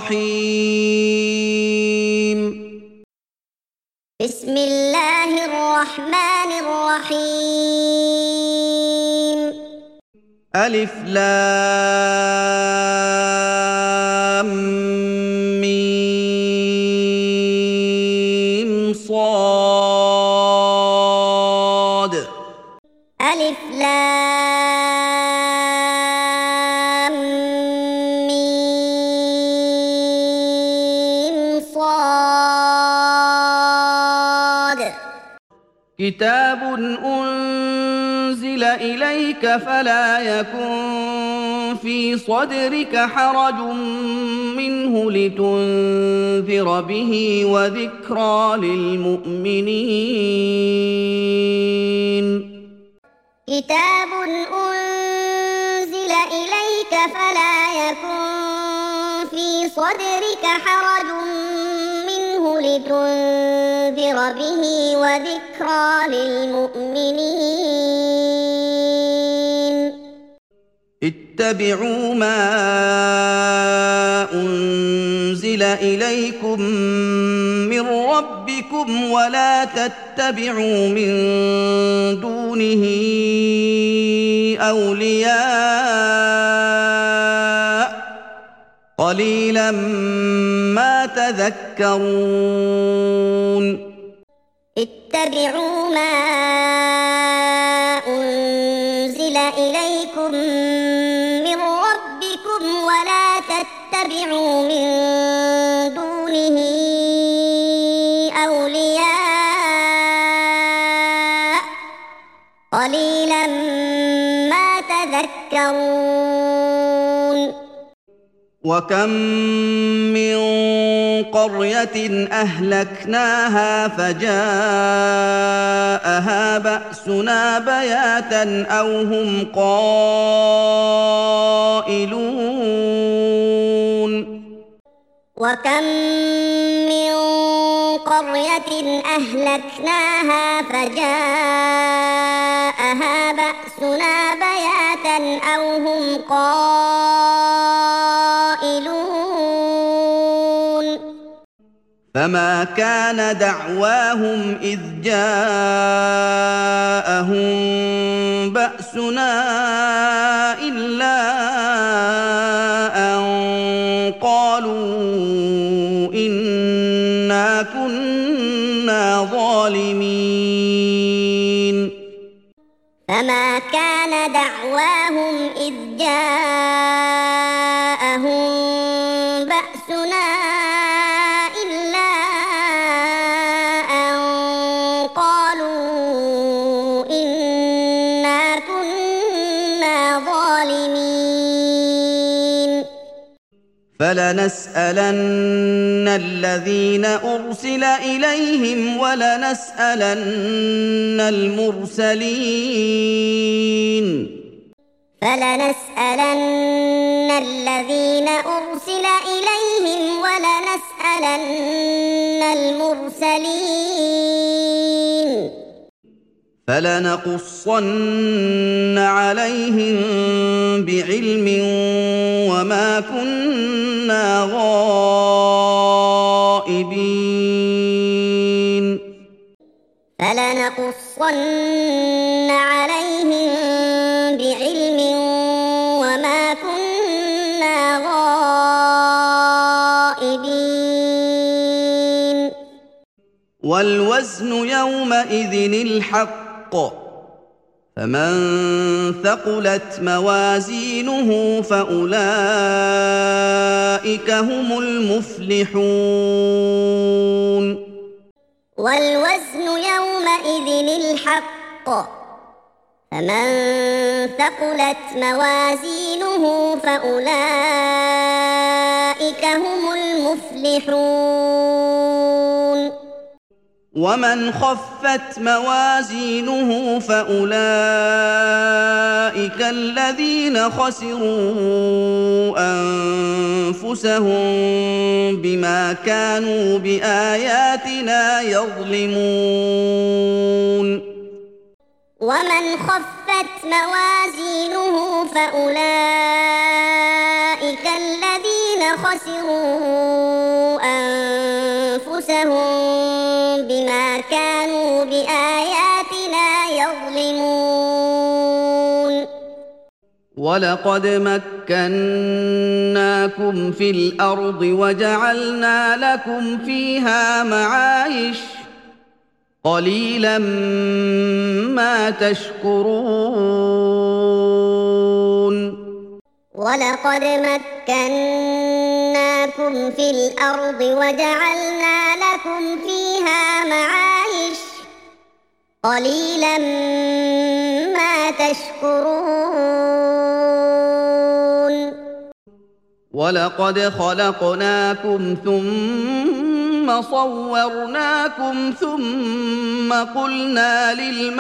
الرحيم. بسم الله الرحمن الرحيم. ألف لام ميم صاد. ألف لام ميم صاد. كتاب أنزل إليك فلا يكن في صدرك حرج منه لتنذر به وذكرى للمؤمنين. كتاب أنزل إليك فلا يكن في صدرك حرج منه لتنذر به وذكرى للمؤمنين. اتبعوا ما أنزل إليكم من ربكم ولا تتبعوا من دونه أولياء قليلا ما تذكرون اتبعوا ما أنزل إليكم من ربكم ولا تتبعوا من دونه أولياء قليلا ما تذكرون وكم من قرية أهلكناها فجاءها بأسنا بياتا أو هم قائلون وكم من قرية أهلكناها فجاءها بأسنا بياتا أو هم قائلون فما كان دعواهم إذ جاءهم بأسنا إلا أن قالوا إنا كنا ظالمين فما كان دعواهم إذ جاءهم بأسنا إلا أن قالوا إنا كنا ظالمين فلنسألن الذين أرسل إليهم ولنسألن المرسلين فلنسألن الذين أرسل إليهم ولنسألن المرسلين فلنقصن عليهم بعلم وما كنا غائبين فلنقصن عليهم بعلم وما كنا غائبين والوزن يومئذ الحق فمن ثقلت موازينه فأولئك هم المفلحون والوزن يومئذ الحق فمن ثقلت موازينه فأولئك هم المفلحون ومن خفت موازينه فأولئك الذين خسروا أنفسهم بما كانوا بآياتنا يظلمون ومن خفت موازينه فأولئك الذين خسروا أنفسهم بما كانوا بآياتنا يظلمون ولقد مكناكم في الأرض وجعلنا لكم فيها معايش قليلا ما تشكرون ولقد مكناكم في الأرض وجعلنا لكم فيها معايش قليلا ما تشكرون ولقد خلقناكم ثم صورناكم ثم قلنا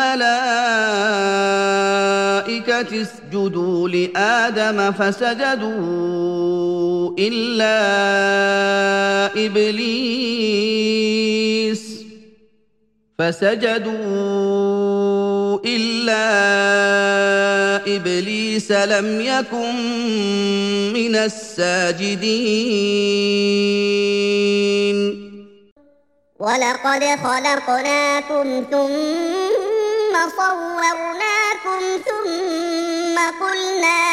للملائكة اسجدوا لآدم فسجدوا إلا إبليس فسجدوا إلا إبليس لم يكن من الساجدين ولقد خلقناكم ثم صورناكم ثم قلنا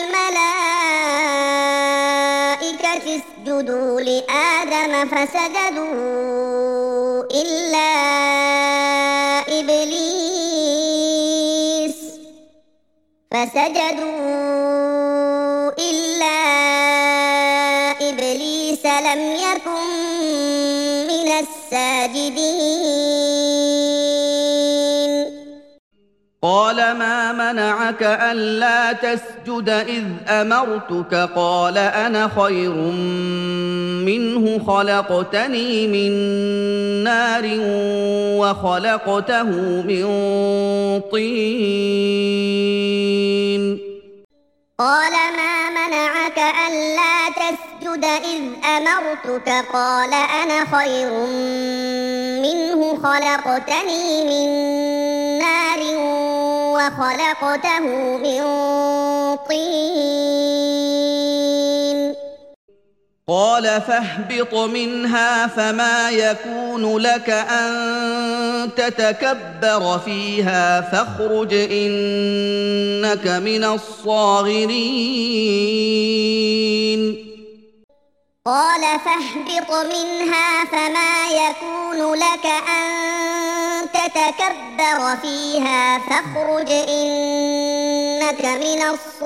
للملائكة اسجدوا لآدم فسجدوا إلا إبليس فسجدوا إلا إبليس لم يكن من الساجدين قال ما منعك ألا تسجد إذ أمرتك قال أنا خير منه خلقتني من نار وخلقته من طين قال ما منعك ألا تسجد إذ أمرتك قال أنا خير منه خلقتني من نار وخلقته من طين قال فاهبط منها فما يكون لك أن تتكبر فيها فاخرج إنك من الصاغرين قال فاهبط منها فما يكون لك أن تتكبر فيها فاخرج إنك من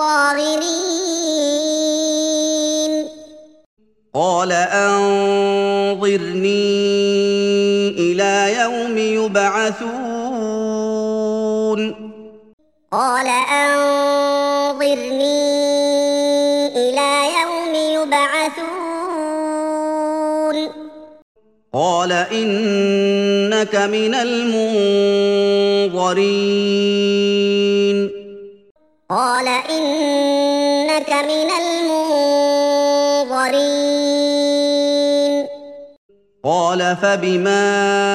الصاغرين قال أنظرني إلى يوم يبعثون قال أنظرني إلى يوم يبعثون قال إنك من المنظرين قال إنك من المنظرين قال فبما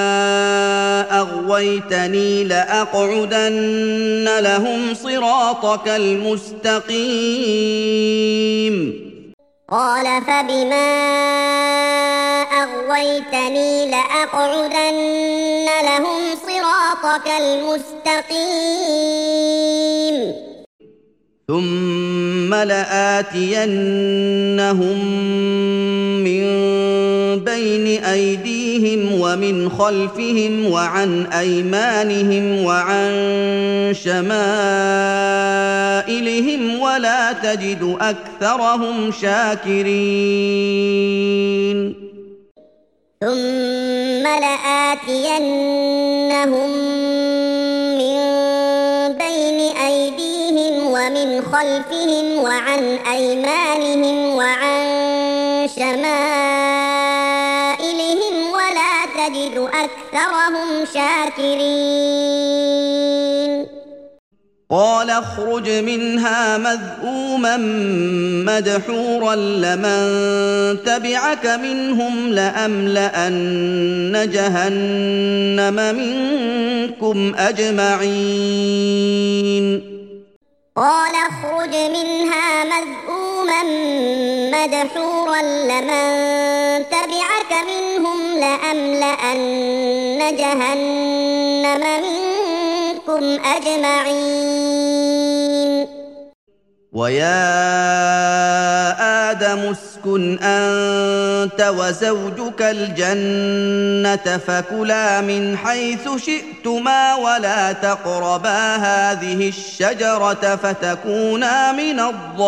أغويتني لأقعدن لهم صراطك المستقيم قال فبما أغويتني لأقعدن لهم صراطك المستقيم ثم لآتينهم من بين أيديهم ومن خلفهم وعن أيمانهم وعن شمائلهم ولا تجد أكثرهم شاكرين ثم لآتينهم من بين أيديهم ومن خلفهم وعن أيمانهم وعن شمائلهم ولا تجد أكثرهم شاكرين قال اخرج منها مذءوما مدحورا لمن تبعك منهم لأملأن جهنم منكم أجمعين قال اخرج منها مذءوما مدحورا لمن تبعك منهم لأملأن جهنم منكم أجمعين ويا آدم اسكن أنت وزوجك الجنة فكلا من حيث شئتما ولا تقربا هذه الشجرة فتكونا من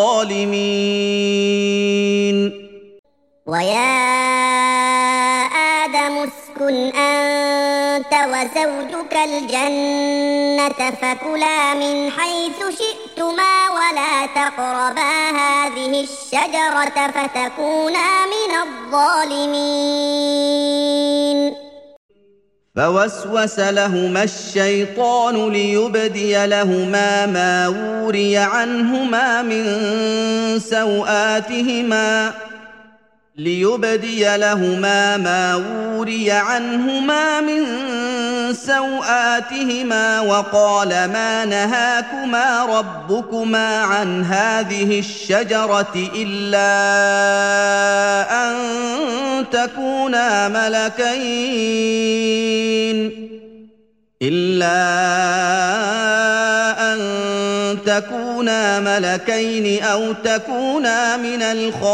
الظالمين ويا آدم اسكن أنت وزوجك الجنة فكلا من حيث شئتما ولا تقربا هذه الشجرة فتكونا من الظالمين فوسوس لهما الشيطان ليبدي لهما ما وري عنهما من سوآتهما ليبدي لهما ما وري عنهما من سوآتهما وقال ما نهاكما ربكما عن هذه الشجرة إلا أن تكونا ملكين إلا أن تكونا ملكين أو تكونا من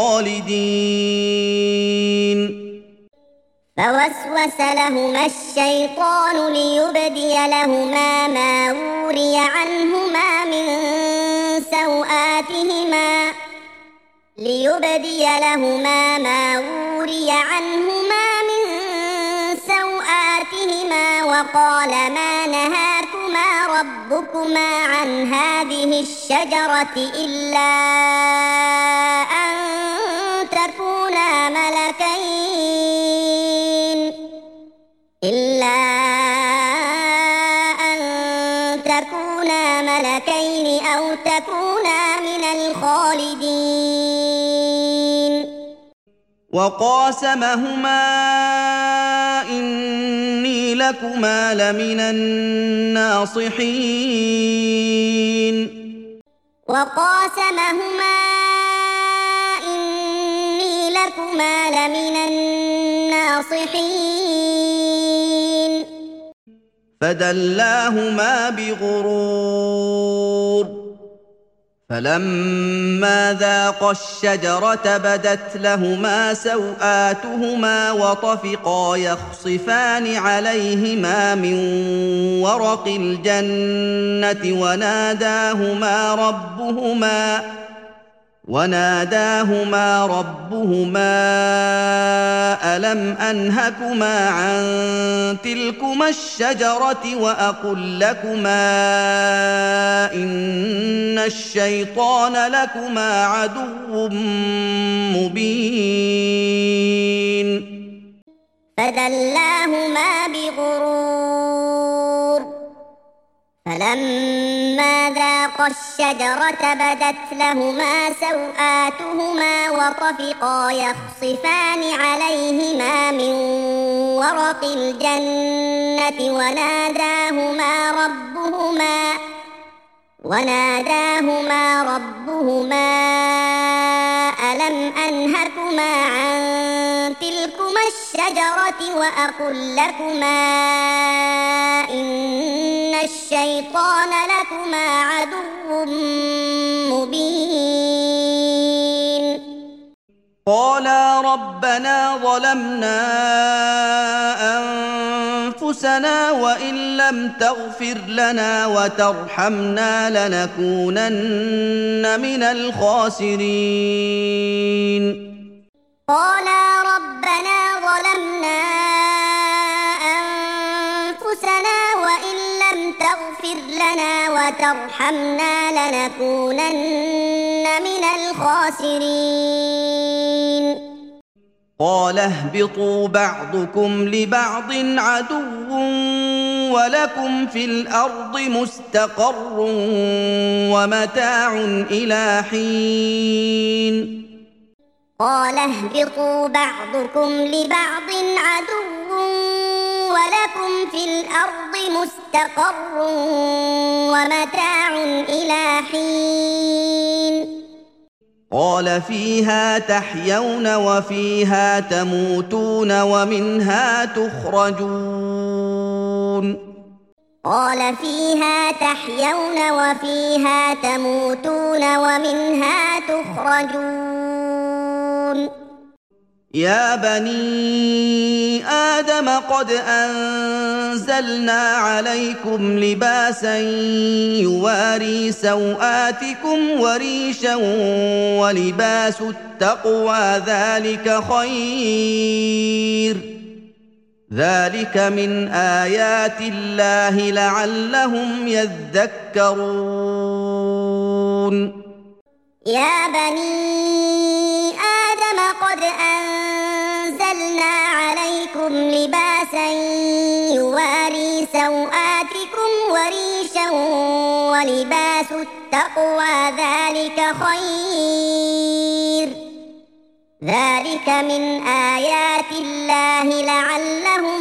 الخالدين فوسوس لهما الشيطان ليبدي لهما ما وري عنهما من سوآتهما ليبدي لهما ما وري عنهما من سوآتهما وقال ما نهاكما ربكما عن هذه الشجرة إلا أن تكونا ملكين إلا أن تكونا ملكين أو تكونا من الخالدين وقاسمهما إني لكما لمن الناصحين وقاسمهما إني لكما لمن الناصحين فدلاهما بغرور فلما ذاقا الشجرة بدت لهما سوآتهما وطفقا يخصفان عليهما من ورق الجنة وناداهما ربهما وناداهما ربهما ألم أنهكما عن تلكما الشجرة وأقل لكما إن الشيطان لكما عدو مبين فدلاهما بغرور فلما ذاقا الشجرة بدت لهما سوآتهما وطفقا يخصفان عليهما من ورق الجنة وناداهما ربهما وناداهما ربهما ألم أنهكما عن تلكما الشجرة وأقل لكما إن الشيطان لكما عدو مبين قالا ربنا ظلمنا أنفسنا وإن لم تغفر لنا وترحمنا لنكونن من الخاسرين قالا ربنا ظلمنا أنفسنا وإن لم تغفر لنا وترحمنا لنكونن من الخاسرين قال اهبطوا بعضكم لبعض عدو ولكم في الأرض مستقر ومتاع إلى حين قال اهبطوا بعضكم لبعض عدو ولكم في الأرض مستقر ومتاع إلى حين قال فيها تحيون وفيها تموتون ومنها تخرجون قال فيها تحيون وفيها تموتون ومنها تخرجون يا بني آدم قد أنزلنا عليكم لباسا يواري سوآتكم وريشا ولباس التقوى ذلك خير ذلك من آيات الله لعلهم يذكرون يا بني آدم قد أنزلنا عليكم لباسا يواري سوآتكم وريشا ولباس التقوى ذلك خير ذلك من آيات الله لعلهم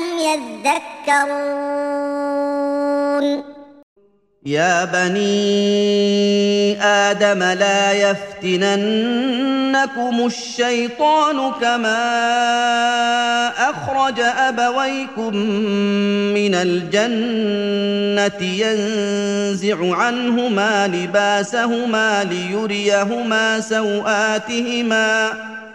يذكرون يا بني آدم لا يفتننكم الشيطان كما أخرج أبويكم من الجنة ينزع عنهما لباسهما ليريهما سوآتهما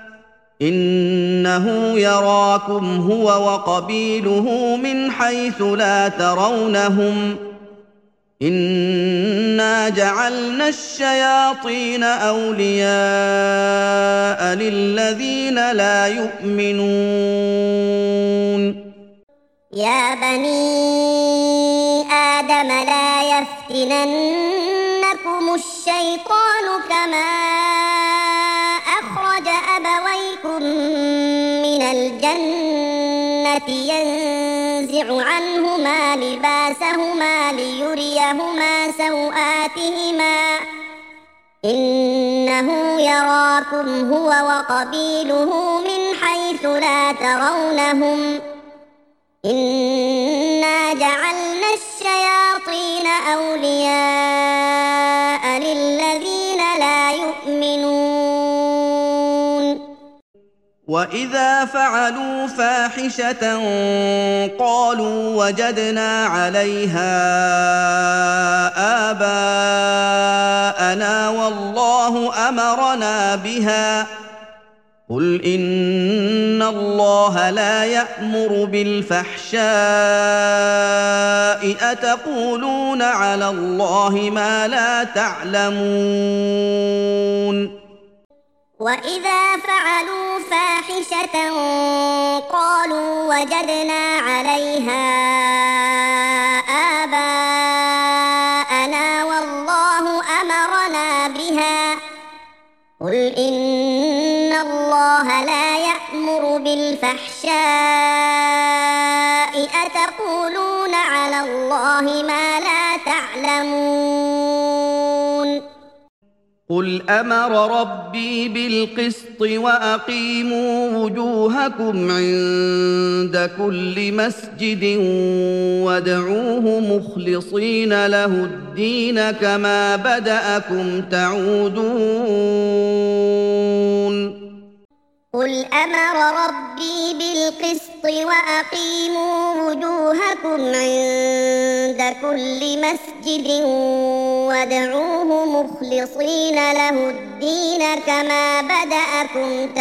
إنه يراكم هو وقبيله من حيث لا ترونهم إنا جعلنا الشياطين أولياء للذين لا يؤمنون يا بني آدم لا يفتننكم الشيطان كما أخرج أبويكم من الجنة ينزع عنهما لباسهما ليريهما سوآتهما إنه يراكم هو وقبيله من حيث لا ترونهم إنا جعلنا الشياطين أولياء للذين لا يؤمنون وإذا فعلوا فاحشة قالوا وجدنا عليها آباءنا والله أمرنا بها قل إن الله لا يأمر بالفحشاء أتقولون على الله ما لا تعلمون وإذا فعلوا فاحشة قالوا وجدنا عليها آباءنا والله أمرنا بها قل إن الله لا يأمر بالفحشاء أتقولون على الله ما لا تعلمون قل أمر ربي بالقسط وأقيموا وجوهكم عند كل مسجد وادعوه مخلصين له الدين كما بدأكم تعودون قل أمر ربي بالقسط وأقيموا وجوهكم عند كل مسجد وادعوه مخلصين له الدين كما بدأكم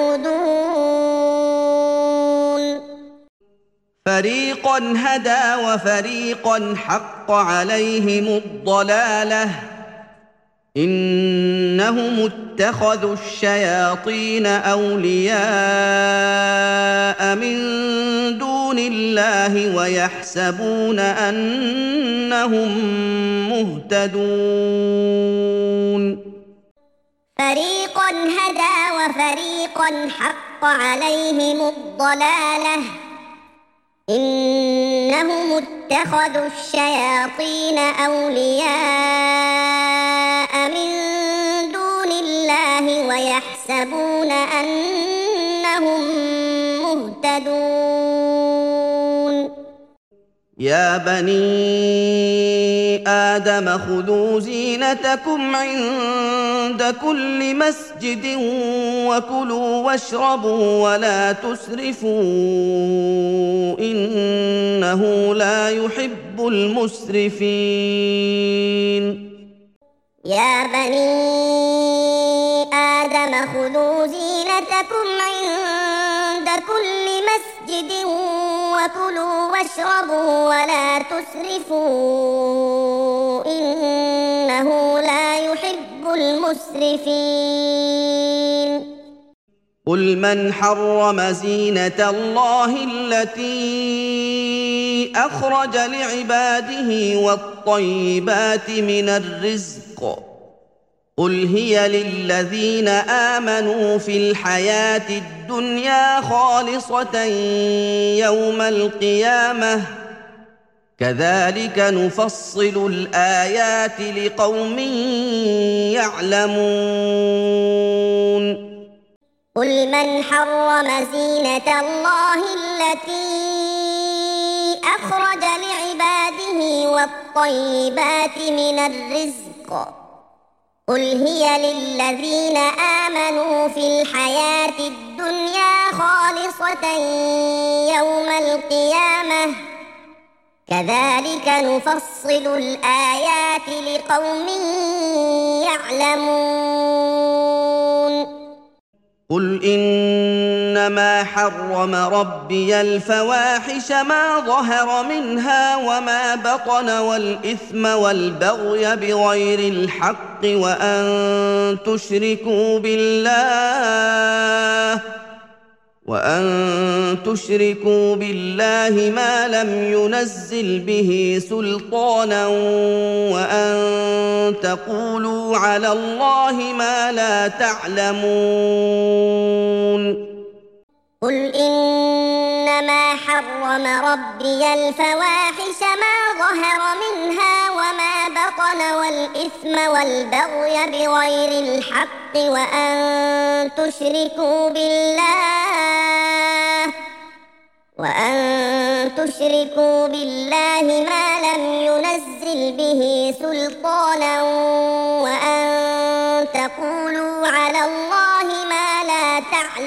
تعودون فريقا هدى وفريقا حق عليهم الضلالة إنهم اتخذوا الشياطين أولياء من دون الله ويحسبون أنهم مهتدون فريقا هدى وفريقا حق عليهم الضلالة إنهم اتخذوا الشياطين أولياء من دون الله ويحسبون أنهم مهتدون يا بني آدم خذوا زينتكم عند كل مسجد وكلوا واشربوا ولا تسرفوا إنه لا يحب المسرفين يا بني آدم خذوا زينتكم عند كل مسجد وكلوا واشربوا ولا تسرفوا إنه لا يحب المسرفين قل من حرم زينة الله التي أخرج لعباده والطيبات من الرزق قل هي للذين آمنوا في الحياة الدنيا خالصة يوم القيامة كذلك نفصل الآيات لقوم يعلمون قل من حرم زينة الله التي أخرج لعباده والطيبات من الرزق قل هي للذين آمنوا في الحياة الدنيا خالصة يوم القيامة كذلك نفصل الآيات لقوم يعلمون قل إنما حرم ربي الفواحش ما ظهر منها وما بطن والإثم والبغي بغير الحق وأن تشركوا بالله وأن تشركوا بالله ما لم ينزل به سلطانا وأن تقولوا على الله ما لا تعلمون قل إنما حرم ربي الفواحش ما ظهر منها وما بطن والإثم والبغي بغير الحق وأن تشركوا بالله وأن تشركوا بالله ما لم ينزل به سلطانا وأن تقولوا على الله ما لا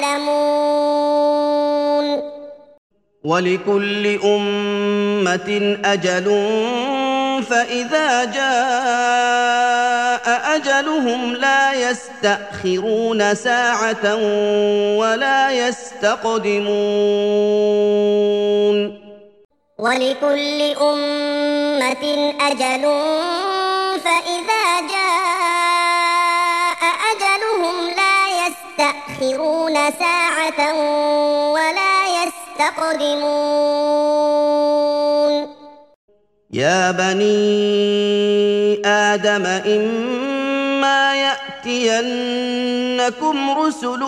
تعلمون ولكل أمة أجل فإذا جاء أجلهم لا يستأخرون ساعة ولا يستقدمون ولكل أمة أجل فإذا جاء أجلهم لا يستأخرون ساعة ولا يستقدمون يا بني آدم إما يأتينكم رسل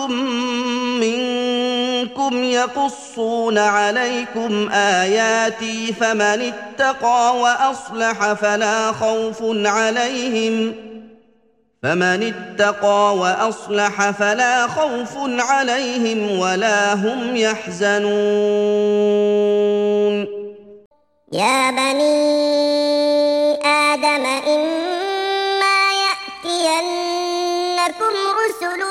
منكم يقصون عليكم آياتي فمن اتقى وأصلح فلا خوف عليهم فمن اتقى وأصلح فلا خوف عليهم ولا هم يحزنون يا بني آدم إما يأتينكم رسل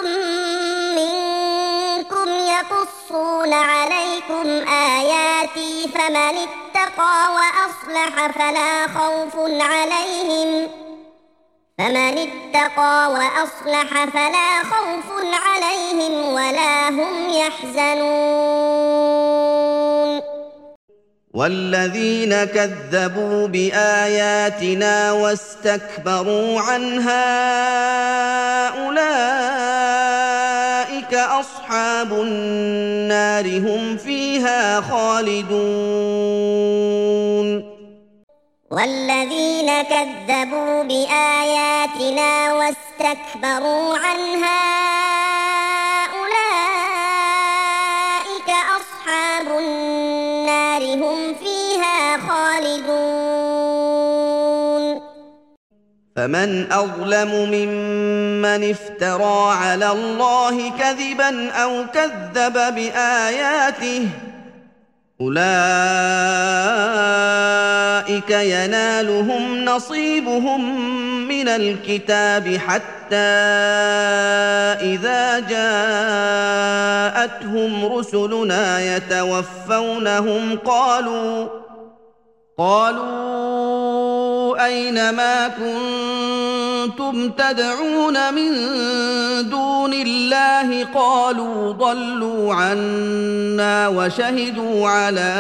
منكم يقصون عليكم آياتي فمن اتقى وأصلح فلا خوف عليهم فمن اتقى وأصلح فلا خوف عليهم ولا هم يحزنون والذين كذبوا بآياتنا واستكبروا عنها أولئك أصحاب النار هم فيها خالدون والذين كذبوا بآياتنا واستكبروا عنها أولئك أصحاب النار هم فيها خالدون فمن أظلم ممن افترى على الله كذبا أو كذب بآياته أولئك ينالهم نصيبهم من الكتاب حتى إذا جاءتهم رسلنا يتوفونهم قالوا قالوا أين ما كنتم تدعون من دون الله قالوا ضلوا عنا وشهدوا على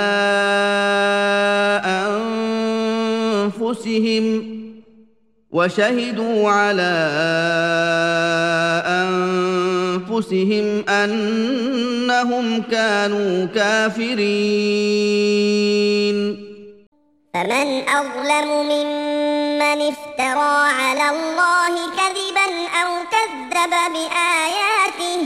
أنفسهم وشهدوا على أنفسهم أنهم كانوا كافرين فمن أظلم ممن افترى على الله كذبا أو كذب بآياته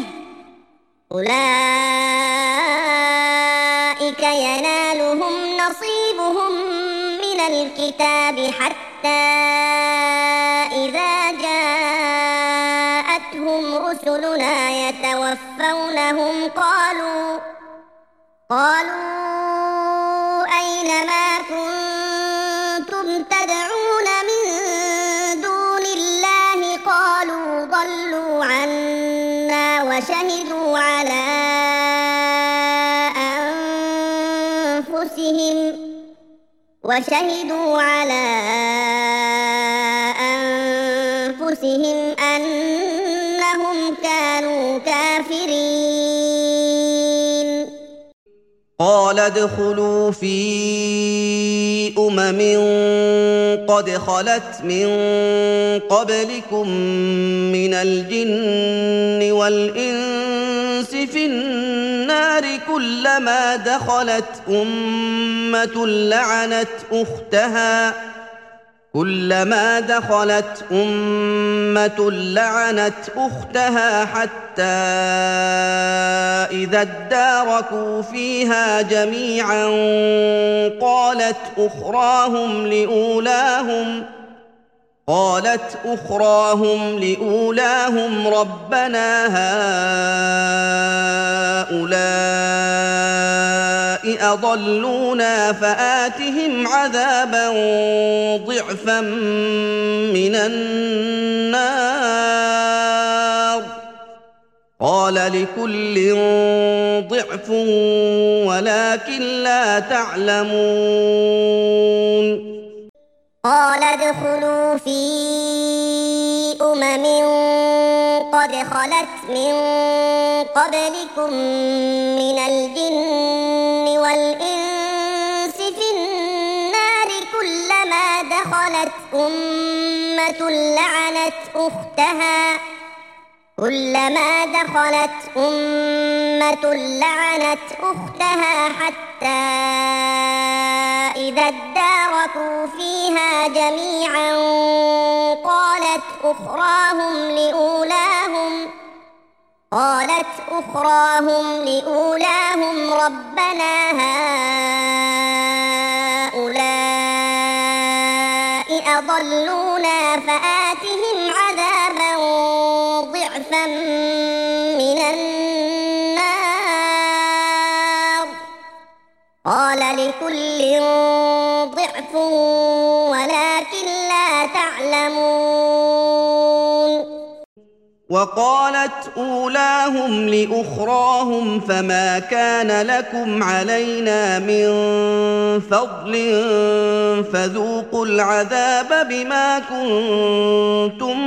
أولئك ينالهم نصيبهم من الكتاب حتى إذا جاءتهم جاءتهم رسلنا يتوفونهم قالوا قالوا أين ما كنتم تدعون من دون الله قالوا ضلوا عنا وشهدوا على أنفسهم وشهدوا على أنفسهم أنهم كانوا كافرين. قال ادخلوا في أمم قد خلت من قبلكم من الجن والإنس في النار كلما دخلت أمة لعنت أختها كلما دخلت أمة لعنت أختها حتى إذا اداركوا فيها جميعا قالت أخراهم لأولاهم قالت أخراهم لأولاهم ربنا هؤلاء أضلونا فآتهم عذابا ضعفا من النار قال لكل ضعف ولكن لا تعلمون. قال ادخلوا في أمم قد خلت من قبلكم من الجن والإنس في النار كلما دخلت أمة لعنت أختها كلما دخلت أمة لعنت أختها حتى إذا اداركوا فيها جميعا قالت أخراهم لأولاهم قالت أخراهم لأولاهم ربنا هؤلاء أضلونا فآتهم عذابا ضعفا من النار قال لكل ضعف ولكن لا تعلمون. وقالت أولاهم لأخراهم فما كان لكم علينا من فضل فذوقوا العذاب بما كنتم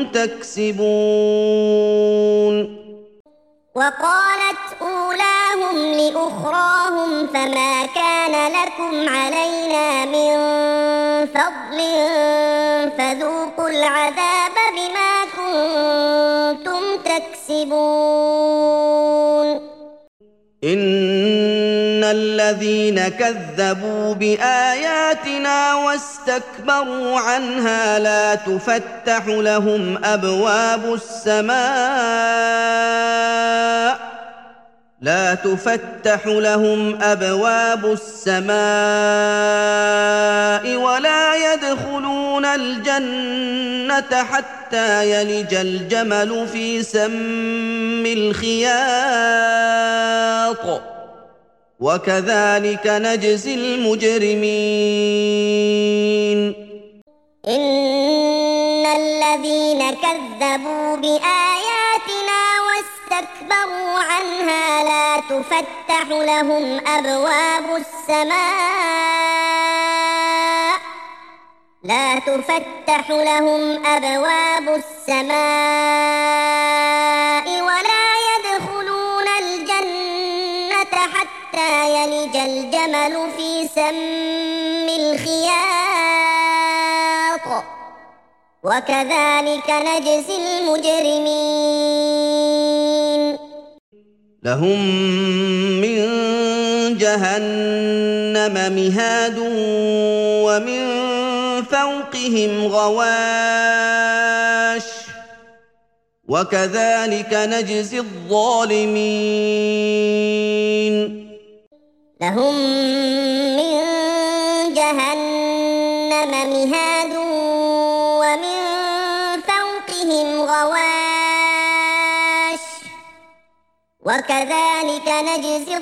تكسبون. وقالت أولاهم لأخراهم فما كان لكم علينا من فضل فذوقوا العذاب بما كنتم تكسبون. إن الذين كذبوا بآياتنا واستكبروا عنها لا تفتح لهم أبواب السماء لا تفتح لهم أبواب السماء ولا يدخلون الجنة حتى يلج الجمل في سم الخياط وكذلك نجزي المجرمين. إن الذين كذبوا بآياتنا واستكبروا عنها لا تفتح لهم أبواب السماء لا تفتح لهم أبواب السماء ولا يدخلون الجنة حتى يلج الجمل في سم الخياط وكذلك نجزي المجرمين. لهم من جهنم مهاد ومن فوقهم غواش وكذلك نجزي الظالمين. لهم من جهنم مهاد ومن فوقهم غواش وكذلك نجزي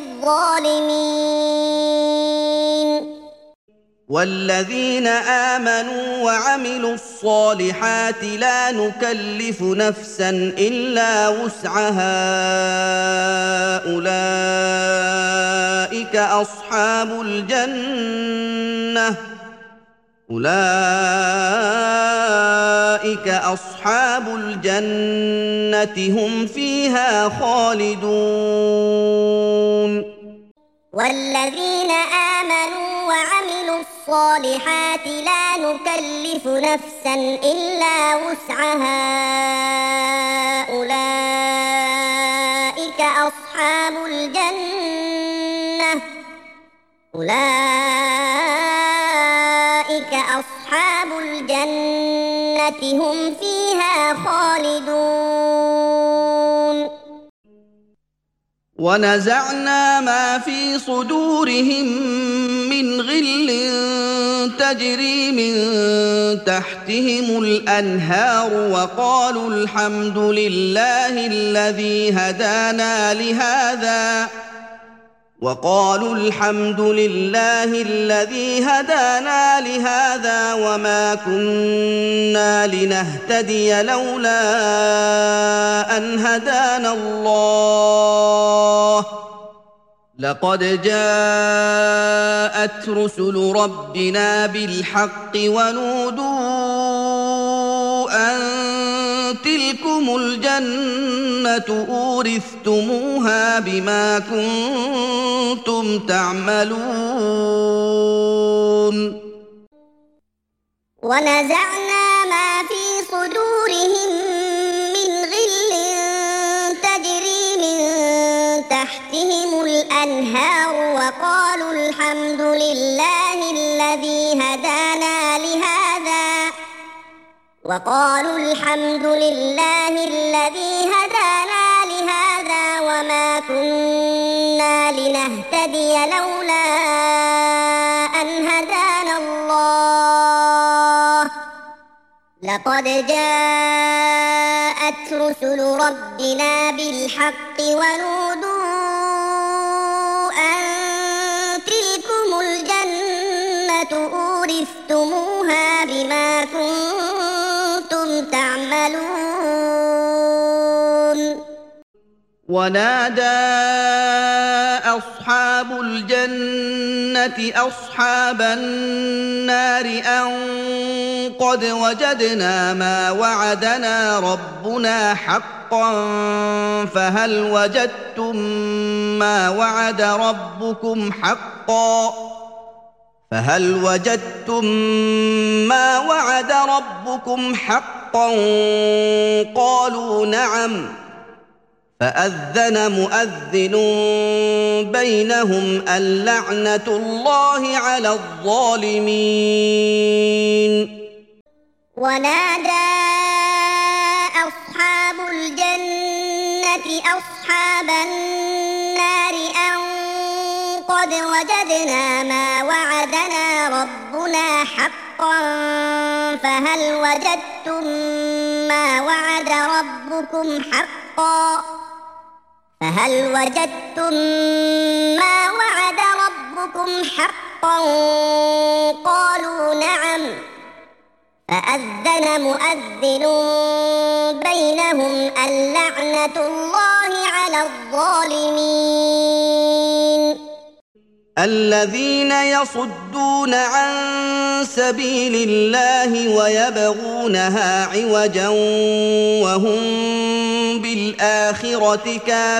الظالمين. والذين آمنوا وعملوا الصالحات لا نكلف نفسا إلا وسعها أولئك أصحاب الجنة أولئك أصحاب الجنة هم فيها خالدون. والذين آمنوا وعملوا الصالحات لا نكلف نفسا إلا وسعها أولئك أصحاب الجنة أولئك أصحاب الجنة هم فيها خالدون. ونزعنا ما في صدورهم من غل تجري من تحتهم الأنهار وقالوا الحمد لله الذي هدانا لهذا وقالوا الحمد لله الذي هدانا لهذا وما كنا لنهتدي لولا أن هدانا الله لقد جاءت رسل ربنا بالحق ونودوا أن تلكم الجنة أورثتموها بما كنتم تعملون. ونزعنا ما في صدورهم من غل تجري من تحتهم الأنهار وقالوا الحمد لله الذي هدانا لهذا وقالوا الحمد لله الذي هدانا لهذا وما كنا لنهتدي لولا أن هدانا الله لقد جاءت رسل ربنا بالحق ونودوا أن تلكم الجنة أورثتموها بما كنتم تعملون. ونادى أصحاب الجنة أصحاب النار أن قد وجدنا ما وعدنا ربنا حقا فهل وجدتم ما وعد ربكم حقا فهل وجدتم ما وعد ربكم حقا قالوا نعم فأذن مؤذن بينهم اللعنة الله على الظالمين. ونادى أصحاب الجنة أصحاب النار أن قد وجدنا ما وعدنا ربنا حقا فهل وجدتم ما وعد ربكم حقا فهل وجدتم ما وعد ربكم حقا قالوا نعم فأذن مؤذن بينهم اللعنة الله على الظالمين. الذين يصدون عن سبيل الله ويبغونها عوجا وهم بالآخرة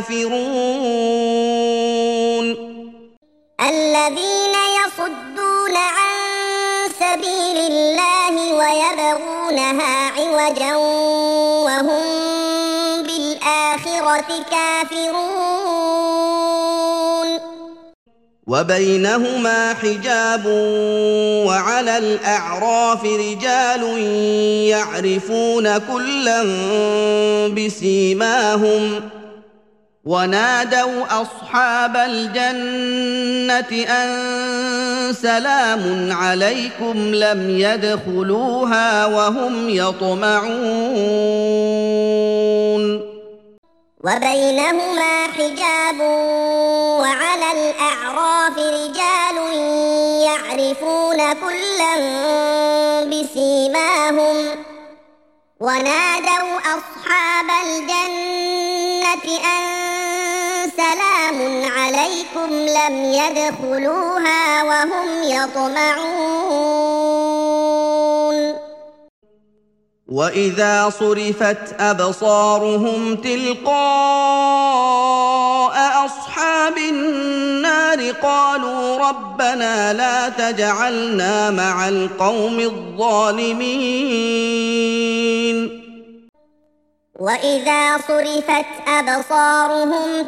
كافرون. الذين يصدون عن سبيل الله ويبغونها عوجا وهم بالآخرة كافرون. وبينهما حجاب وعلى الأعراف رجال يعرفون كلا بسيماهم ونادوا أصحاب الجنة أن سلام عليكم لم يدخلوها وهم يطمعون. وبينهما حجاب وعلى الأعراف رجال يعرفون كلا بسيماهم ونادوا أصحاب الجنة أن سلام عليكم لم يدخلوها وهم يطمعون وإذا صرفت أبصارهم تلقاء أصحاب النار قالوا ربنا لا تجعلنا مع القوم الظالمين وإذا صرفت أبصارهم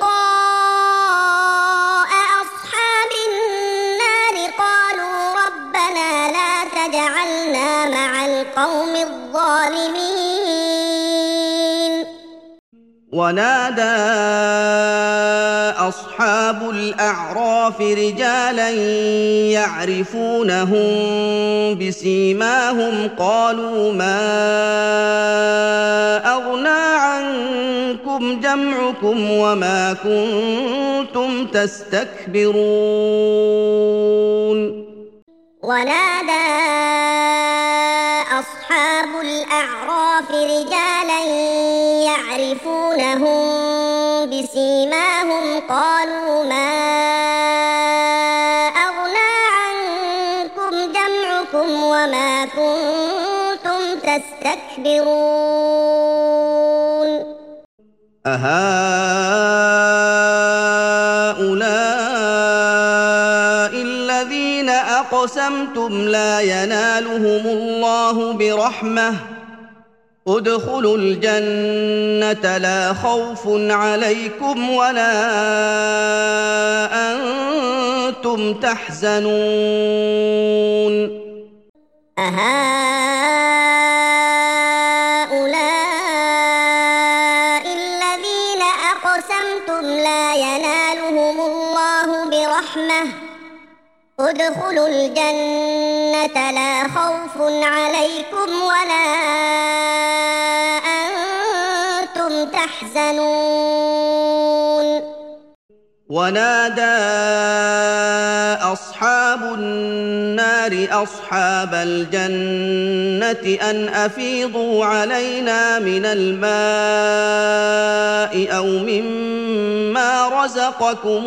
تلقاء أصحاب النار قالوا ربنا لا تجعلنا مع القوم الظالمين ونادى أصحاب الأعراف رجالا يعرفونهم بسيماهم قالوا ما أغنى عنكم جمعكم وما كنتم تستكبرون ونادى أصحاب الأعراف رجالا يعرفونهم بسيماهم قالوا ما أغنى عنكم جمعكم وما كنتم تستكبرون أهؤلاء الذين أقسمتم لا ينالهم الله برحمة ادخلوا الجنة لا خوف عليكم ولا أنتم تحزنون أهؤلاء الذين أقسمتم لا ينالهم الله برحمة ادخلوا الجنة لا خوف عليكم ولا أنتم تحزنون ونادى أصحاب النار أصحاب الجنة أن أفيضوا علينا من الماء أو مما رزقكم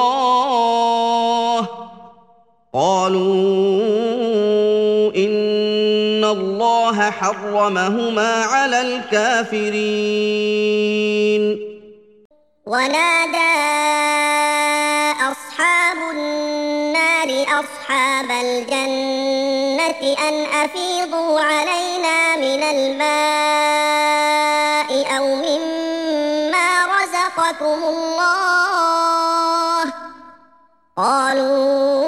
الله قالوا إن الله حرمهما على الكافرين ونادى أصحاب النار أصحاب الجنة أن أفيضوا علينا من الماء أو مما رزقكم الله قالوا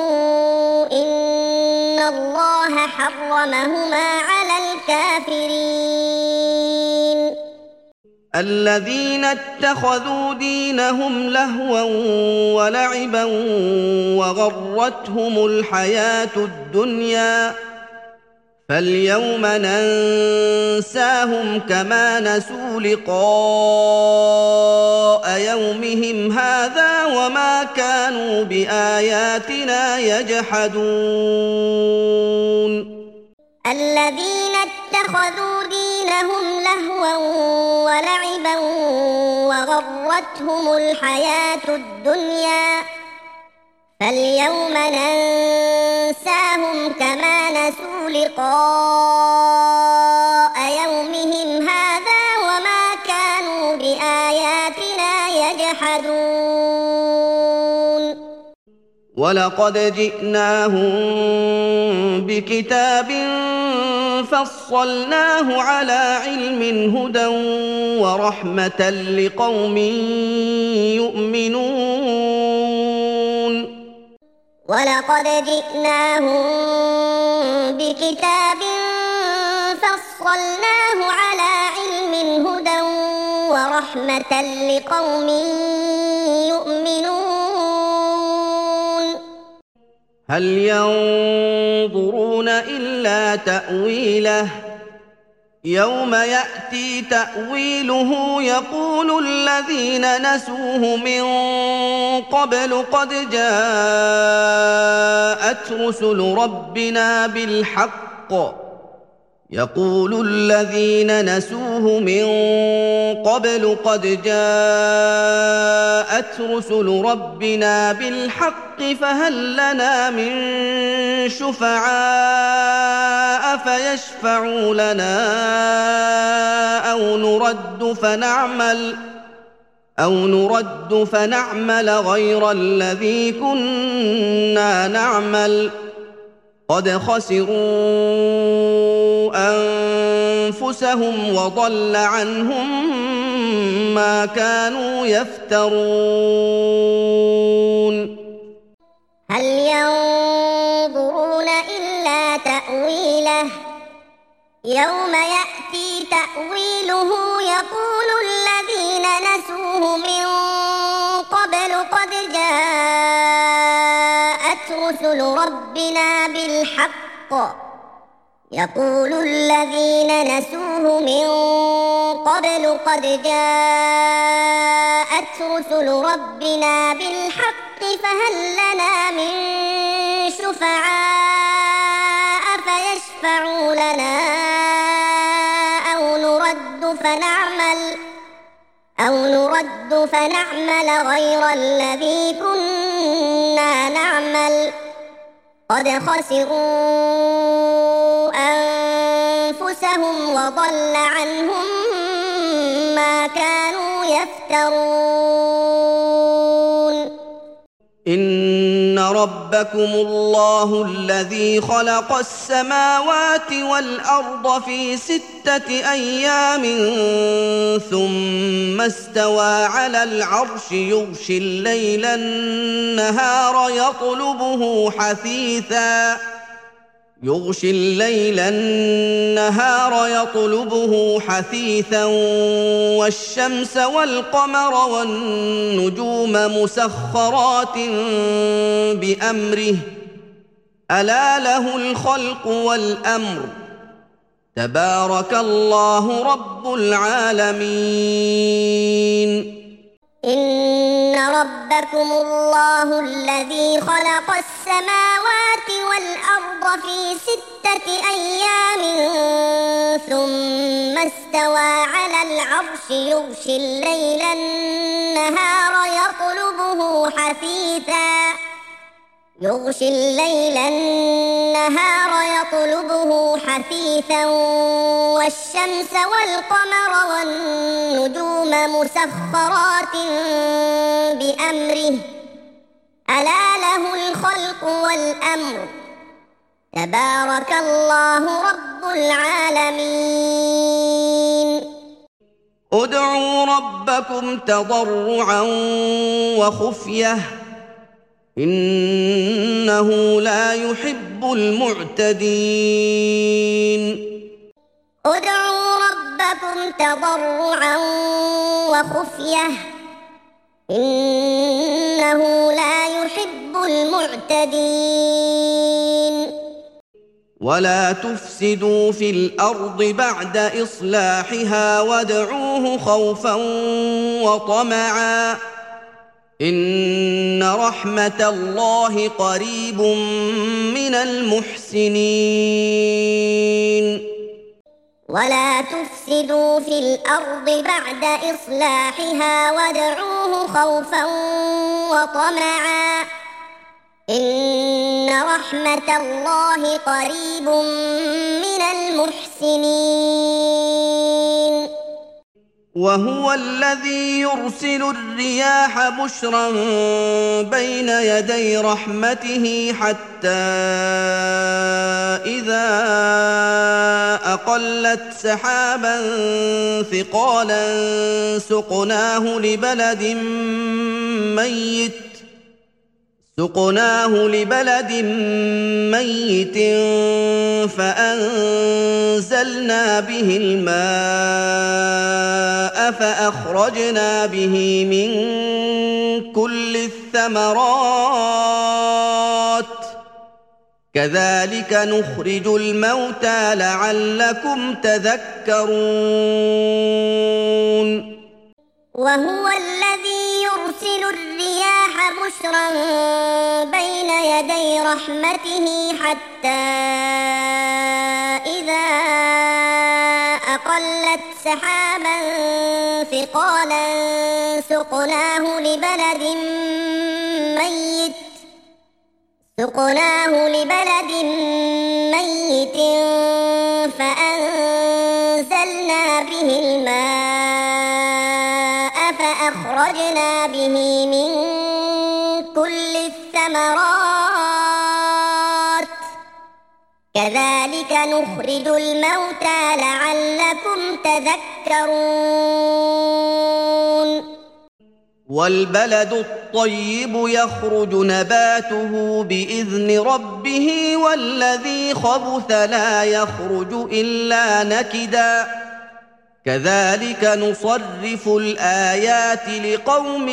إن الله حرمهما على الكافرين الذين اتخذوا دينهم لهوا ولعبا وغرتهم الحياة الدنيا فاليوم ننساهم كما نسوا لقاء يومهم هذا وما كانوا بآياتنا يجحدون الذين اتخذوا دينهم لهوا ولعبا وغرتهم الحياة الدنيا فاليوم ننساهم كما نسوا لقاء يومهم هذا وما كانوا بآياتنا يجحدون ولقد جئناهم بكتاب فصلناه على علم هدى ورحمة لقوم يؤمنون ولقد جئناهم بكتاب فصلناه على علم هدى ورحمة لقوم يؤمنون هل ينظرون إلا تأويله يوم يأتي تأويله يقول الذين نسوه من قبل قد جاءت رسل ربنا بالحق يقول الذين نسوه من قبل قد جاءت رسل ربنا بالحق فهل لنا من شفعاء فيشفعوا لنا أو نرد فنعمل أو نرد فنعمل غير الذي كنا نعمل قد خسروا أنفسهم وضل عنهم ما كانوا يفترون هل ينظرون إلا تأويله يوم يأتي تأويله يقول الذين نسوه من قبل قد جاءت رسل ربنا بالحق يقول الذين نسوه من قبل قد جاءت رسل ربنا بالحق فهل لنا من شفعاء فيشفعوا لنا أو نرد فنعمل أو نرد فنعمل غير الذي كنا نعمل قد خسروا أنفسهم وضل عنهم ما كانوا يفترون إن ربكم الله الذي خلق السماوات والأرض في ستة أيام ثم استوى على العرش يغشي الليل النهار يطلبه حثيثا يغشي الليل النهار يطلبه حثيثا والشمس والقمر والنجوم مسخرات بأمره ألا له الخلق والأمر تبارك الله رب العالمين إن ربكم الله الذي خلق السماوات والأرض في ستة أيام ثم استوى على العرش يغشي الليل النهار يطلبه حثيثا يغشي الليل النهار يطلبه حثيثا والشمس والقمر والنجوم مسخرات بأمره ألا له الخلق والأمر تبارك الله رب العالمين ادعوا ربكم تضرعا وخفية إنه لا يحب المعتدين ادعوا ربكم تضرعا وخفية إنه لا يحب المعتدين ولا تفسدوا في الأرض بعد إصلاحها وادعوه خوفا وطمعا إن رحمة الله قريب من المحسنين ولا تفسدوا في الأرض بعد إصلاحها وادعوه خوفا وطمعا إن رحمة الله قريب من المحسنين وهو الذي يرسل الرياح بشرا بين يدي رحمته حتى إذا أقلت سحابا ثقالا سقناه لبلد ميت سقناه لبلد ميت فأنزلنا به الماء فأخرجنا به من كل الثمرات كذلك نخرج الموتى لعلكم تذكرون وهو الذي يرسل الرياح بشرا بين يدي رحمته حتى إذا أقلت سحابا ثقالا سقناه لبلد ميت سقناه لبلد ميت فأنزلنا به الماء فأخرجنا به من كل الثمرات كذلك نخرج الموتى لعلكم تذكرون والبلد الطيب يخرج نباته بإذن ربه والذي خبث لا يخرج إلا نكدا كذلك نصرف الآيات لقوم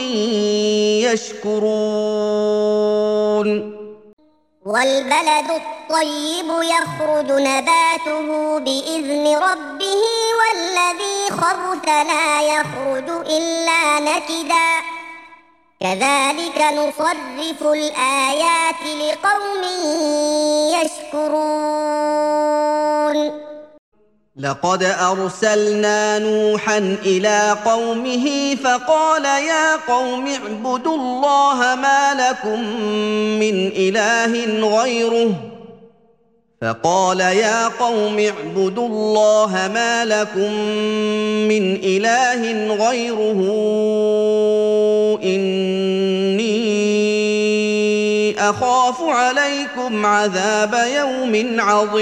يشكرون والبلد الطيب يخرج نباته بإذن ربه والذي خبث لا يخرج إلا نكدا كذلك نصرف الآيات لقوم يشكرون لقد أرسلنا نوحا إلى قومه فقال يا قوم اعبدوا الله ما لكم من إله غيره فقال يا قوم اعبدوا الله ما لكم من إله غيره إني أخاف عليكم عذاب يوم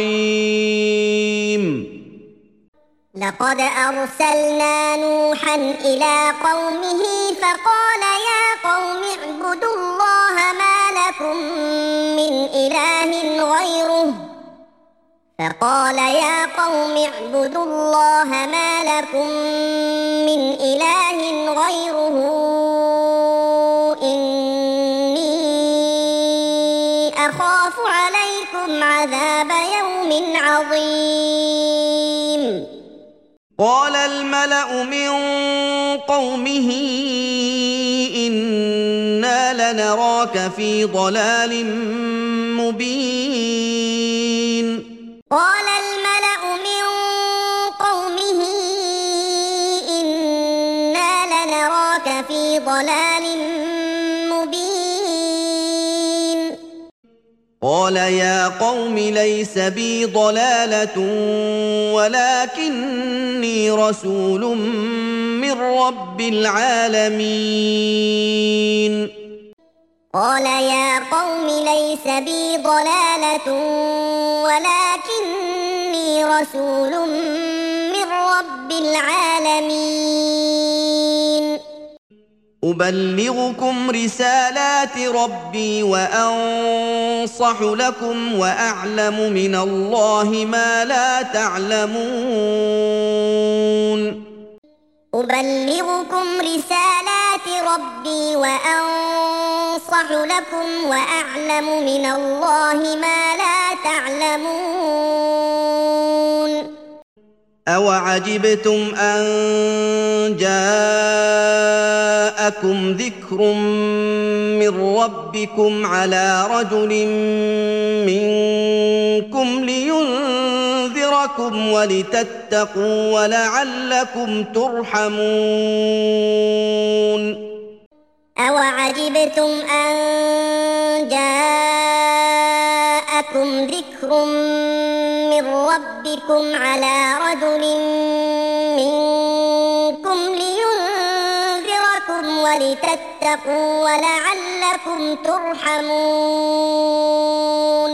عظيم لقد أرسلنا نوحا إلى قومه فقال يا قوم اعبدوا الله ما لكم من إله غيره فقال يا قوم اعبدوا الله ما لكم من إله غيره إني أخاف عليكم عذاب يوم عظيم قال الملأ من قومه إنا لنراك في ضلال مبين قال الملأ من قومه إنا لنراك في ضلال مبين قال يا قوم ليس بي ضلالة ولكني رسول من رب العالمين قال يا قوم ليس بي ضلالة ولكني رسول من رب العالمين أبلغكم رسالات ربي وأنصح لكم وأعلم من الله ما لا تعلمون أبلغكم رسالات ربي وأنصح لكم وأعلم من الله ما لا تعلمون أوعجبتم أن جاءكم ذكر من ربكم على رجل منكم لينذركم ولتتقوا ولعلكم ترحمون أوعجبتم أن جاءكم ذكر من ربكم على رجل منكم لينذركم ولتتقوا ولعلكم ترحمون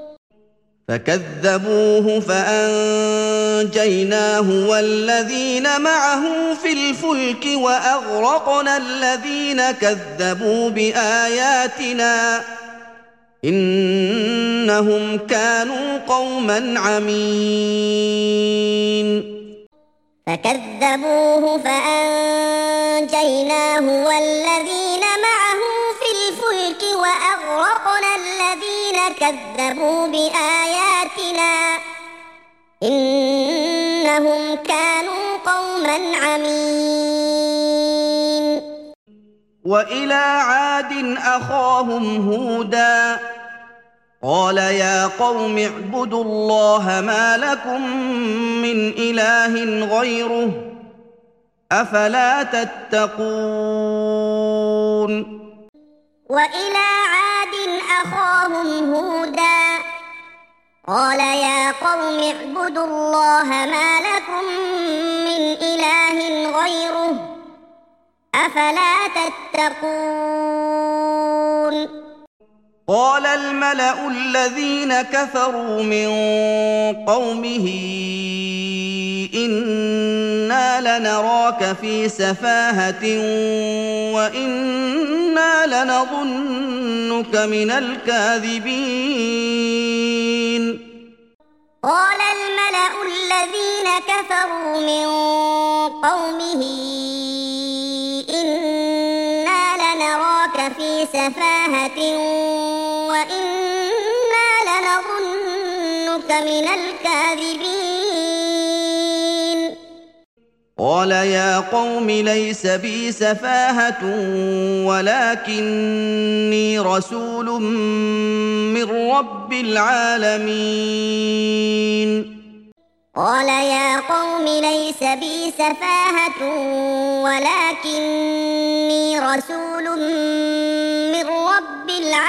فكذبوه فأنجيناه والذين معه في الفلك وأغرقنا الذين كذبوا بآياتنا إنهم كانوا قوما عمين فكذبوه فأنجيناه والذين معه في الفلك وأغرقنا الذين الذين كذبوا بآياتنا إنهم كانوا قوما عمين. وإلى عاد أخاهم هودا قال يا قوم اعبدوا الله ما لكم من إله غيره أفلا تتقون. وإلى عاد أخاهم هودا قال يا قوم اعبدوا الله ما لكم من إله غيره أفلا تتقون. قال الملأ الذين كفروا من قومه إنا لنراك في سفاهة وإنا لنظنك من الكاذبين. قال الملأ الذين كفروا من قومه إنا لنراك في سفاهة وإنا لنظنك من الكاذبين. قال يا قوم ليس بي سفاهة ولكني رسول من رب العالمين. قال يا قوم ليس بي سفاهة ولكني رسول من رب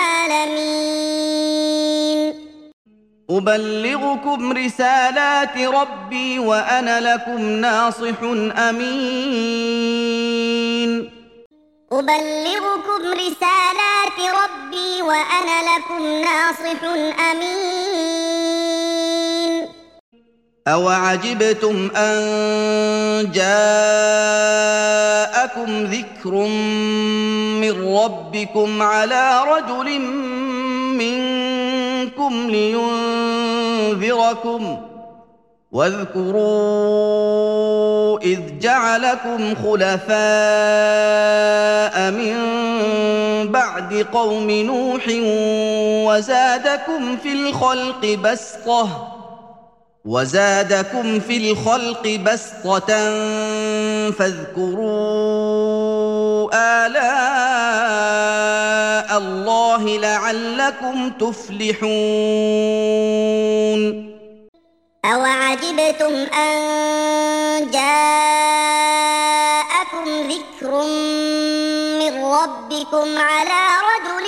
العالمين. أبلغكم رسالات ربي وأنا لكم ناصح أمين. أبلغكم رسالات ربي وأنا لكم ناصح أمين. أوعجبتم أن جاءكم ذكر من ربكم على رجل منكم لينذركم واذكروا إذ جعلكم خلفاء من بعد قوم نوح وزادكم في الخلق بسطة وزادكم في الخلق بسطة فاذكروا آلاء الله لعلكم تفلحون. أوعجبتم أن جاءكم ذكر من ربكم على رجل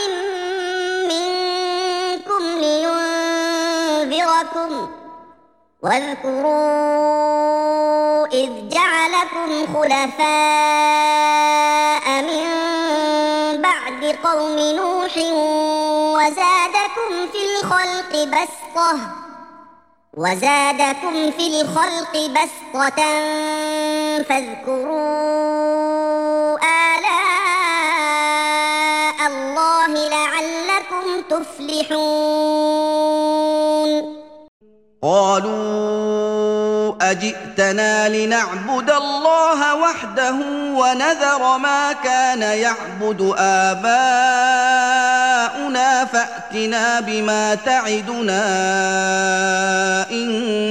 منكم لينذركم واذكروا إذ جعلكم خلفاء من بعد قوم نوح وزادكم في الخلق بسطة وزادكم في الخلق بسطة فاذكروا آلاء الله لعلكم تفلحون. قالوا أجئتنا لنعبد الله وحده ونذر ما كان يعبد آباؤنا فأتنا بما تعدنا إن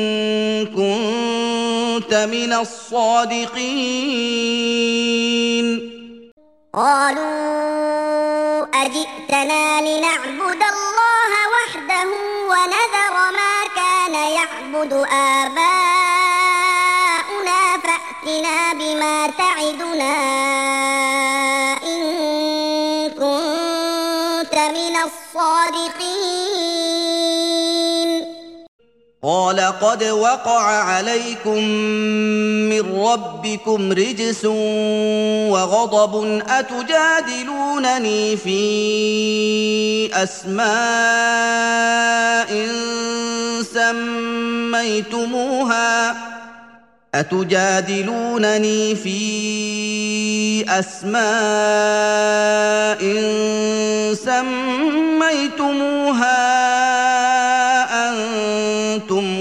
كنت من الصادقين. قالوا أجئتنا لنعبد الله وحده ونذر ما كان يعبد آباؤنا فأتنا بما تعدنا إن كنت من الصادقين. قال قد وقع عليكم من ربكم رجس وغضب أتجادلونني في أسماء سميتموها أتجادلونني في أسماء سميتموها أنتم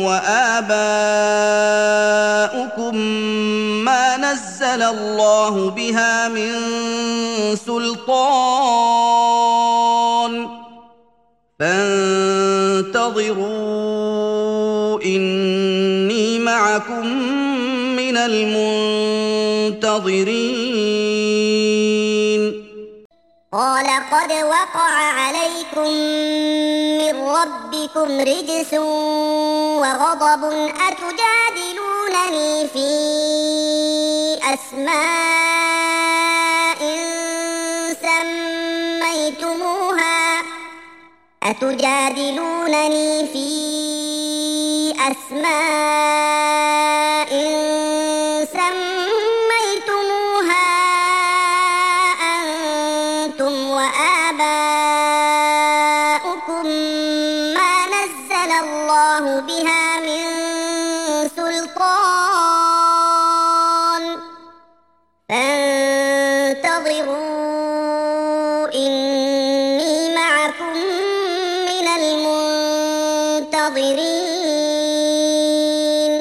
وآباؤكم ما نزل الله بها من سلطان فانظروا فانتظروا إني معكم من المنتظرين قال قد وقع عليكم من ربكم رجس وغضب أتجادلونني في أسماء سميتموها أتجادلونني في أسماء سميتموها أنتم وآباؤكم ما نزل الله بها من سلطان فانتظروا إني معكم من المنتظرين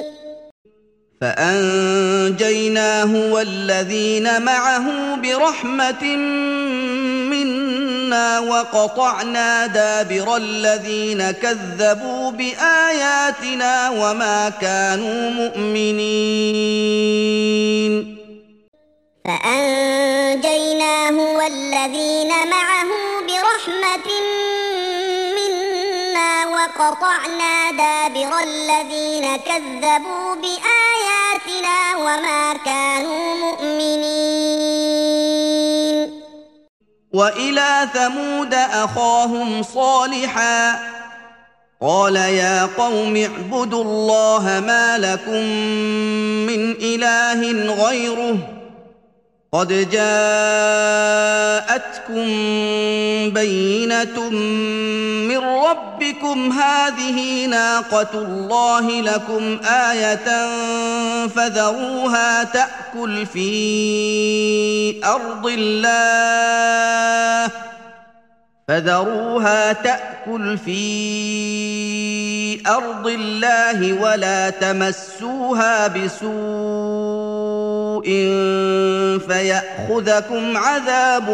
فأنجيناه والذين معه برحمة منا وقطعنا دابر الذين كذبوا بآياتنا وما كانوا مؤمنين فأنجيناه والذين معه برحمة منا وقطعنا دابر الذين كذبوا بآياتنا وما كانوا مؤمنين وإلى ثمود أخاهم صالحا قال يا قوم اعبدوا الله ما لكم من إله غيره قد جاءتكم بينة من ربكم هذه ناقة الله لكم آية فذروها تأكل في أرض الله فذروها تأكل في أرض الله ولا تمسوها بسوء فيأخذكم عذاب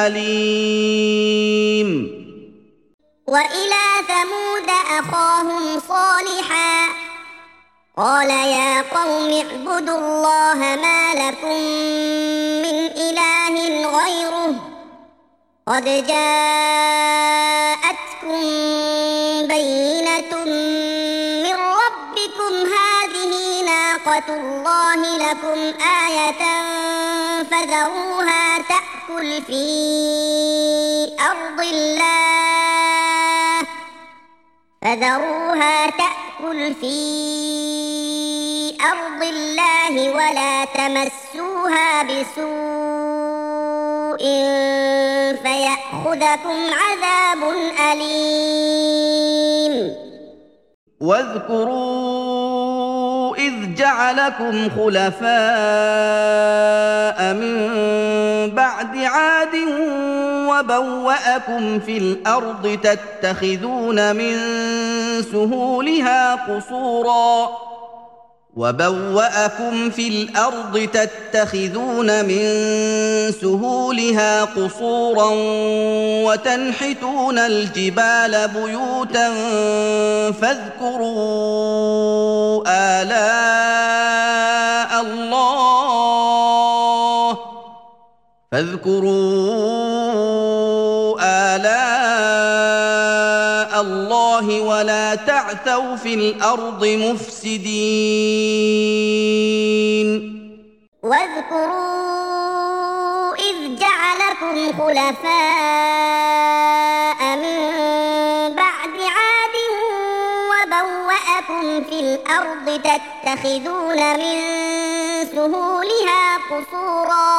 أليم وإلى ثمود أخاهم صالحا قال يا قوم اعبدوا الله ما لكم من إله غيره قد جاءتكم بينة من ربكم هذه ناقة الله لكم آية فذروها تأكل في أرض الله فذروها تأكل في أرض الله ولا تمسوها بسوء فيأخذكم عذاب أليم واذكروا إذ جعلكم خلفاء من بعد عاد وبوأكم في الأرض تتخذون من سهولها قصورا وبوأكم في الأرض تتخذون من سهولها قصورا وتنحتون الجبال بيوتا فاذكروا آلاء الله فاذكروا آلاء الله ولا تعثوا في الأرض مفسدين واذكروا إذ جعلكم خلفاء من بعد عاد وبوأكم في الأرض تتخذون من سهولها قصورا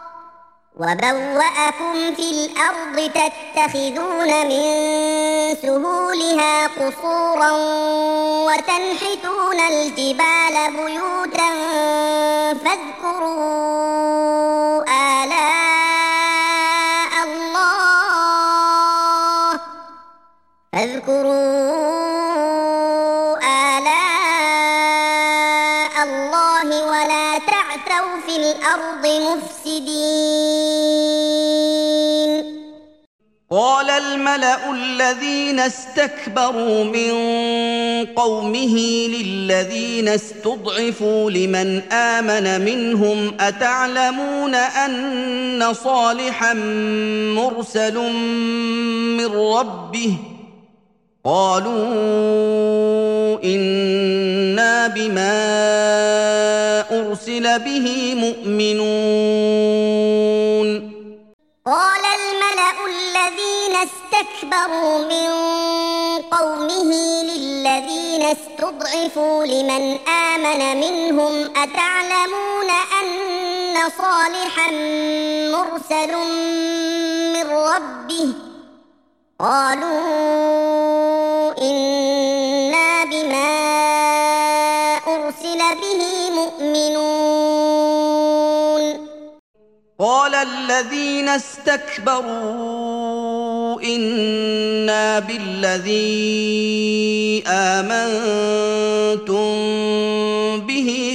وبوأكم في الأرض تتخذون من سهولها قصورا وتنحتون الجبال بيوتا فاذكروا آلاء الله فاذكروا آلاء الله ولا تعثوا في الأرض مفسدين قال الملأ الذين استكبروا من قومه للذين استضعفوا لمن آمن منهم أتعلمون أن صالحا مرسل من ربه قالوا إنا بما أرسل به مؤمنون. قال الملأ الذين استكبروا من قومه للذين استضعفوا لمن آمن منهم أتعلمون أن صالحا مرسل من ربه قالوا إنا بما أرسل به مؤمنون. قال الذين استكبروا إنا بالذي آمنتم به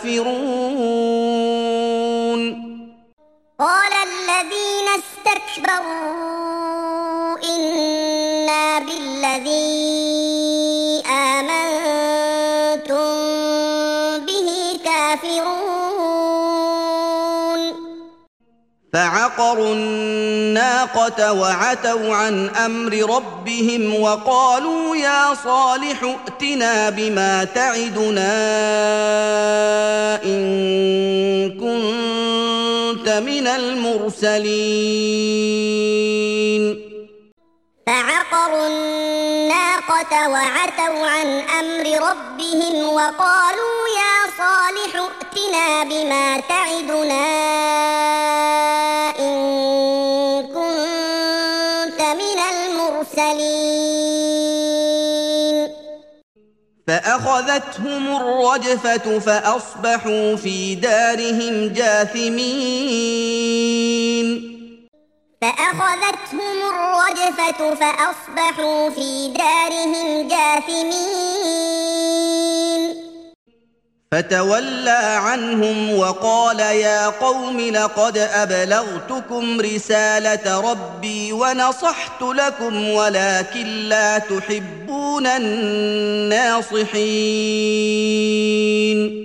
كافرون. قال الذين استكبروا إنا بالذي آمنتم به كافرون. فعقروا الناقة وعتوا عن أمر ربهم وقالوا يا صالح ائتنا بما تعدنا إن كنت من المرسلين. فعقروا الناقة وعتوا عن أمر ربهم وقالوا يا صالح ائتنا بما تعدنا إن كنت من المرسلين. فأخذتهم الرجفة فأصبحوا في دارهم جاثمين. فأخذتهم الرجفة فأصبحوا في دارهم جاثمين. فتولى عنهم وقال يا قوم لقد أبلغتكم رسالة ربي ونصحت لكم ولكن لا تحبون الناصحين.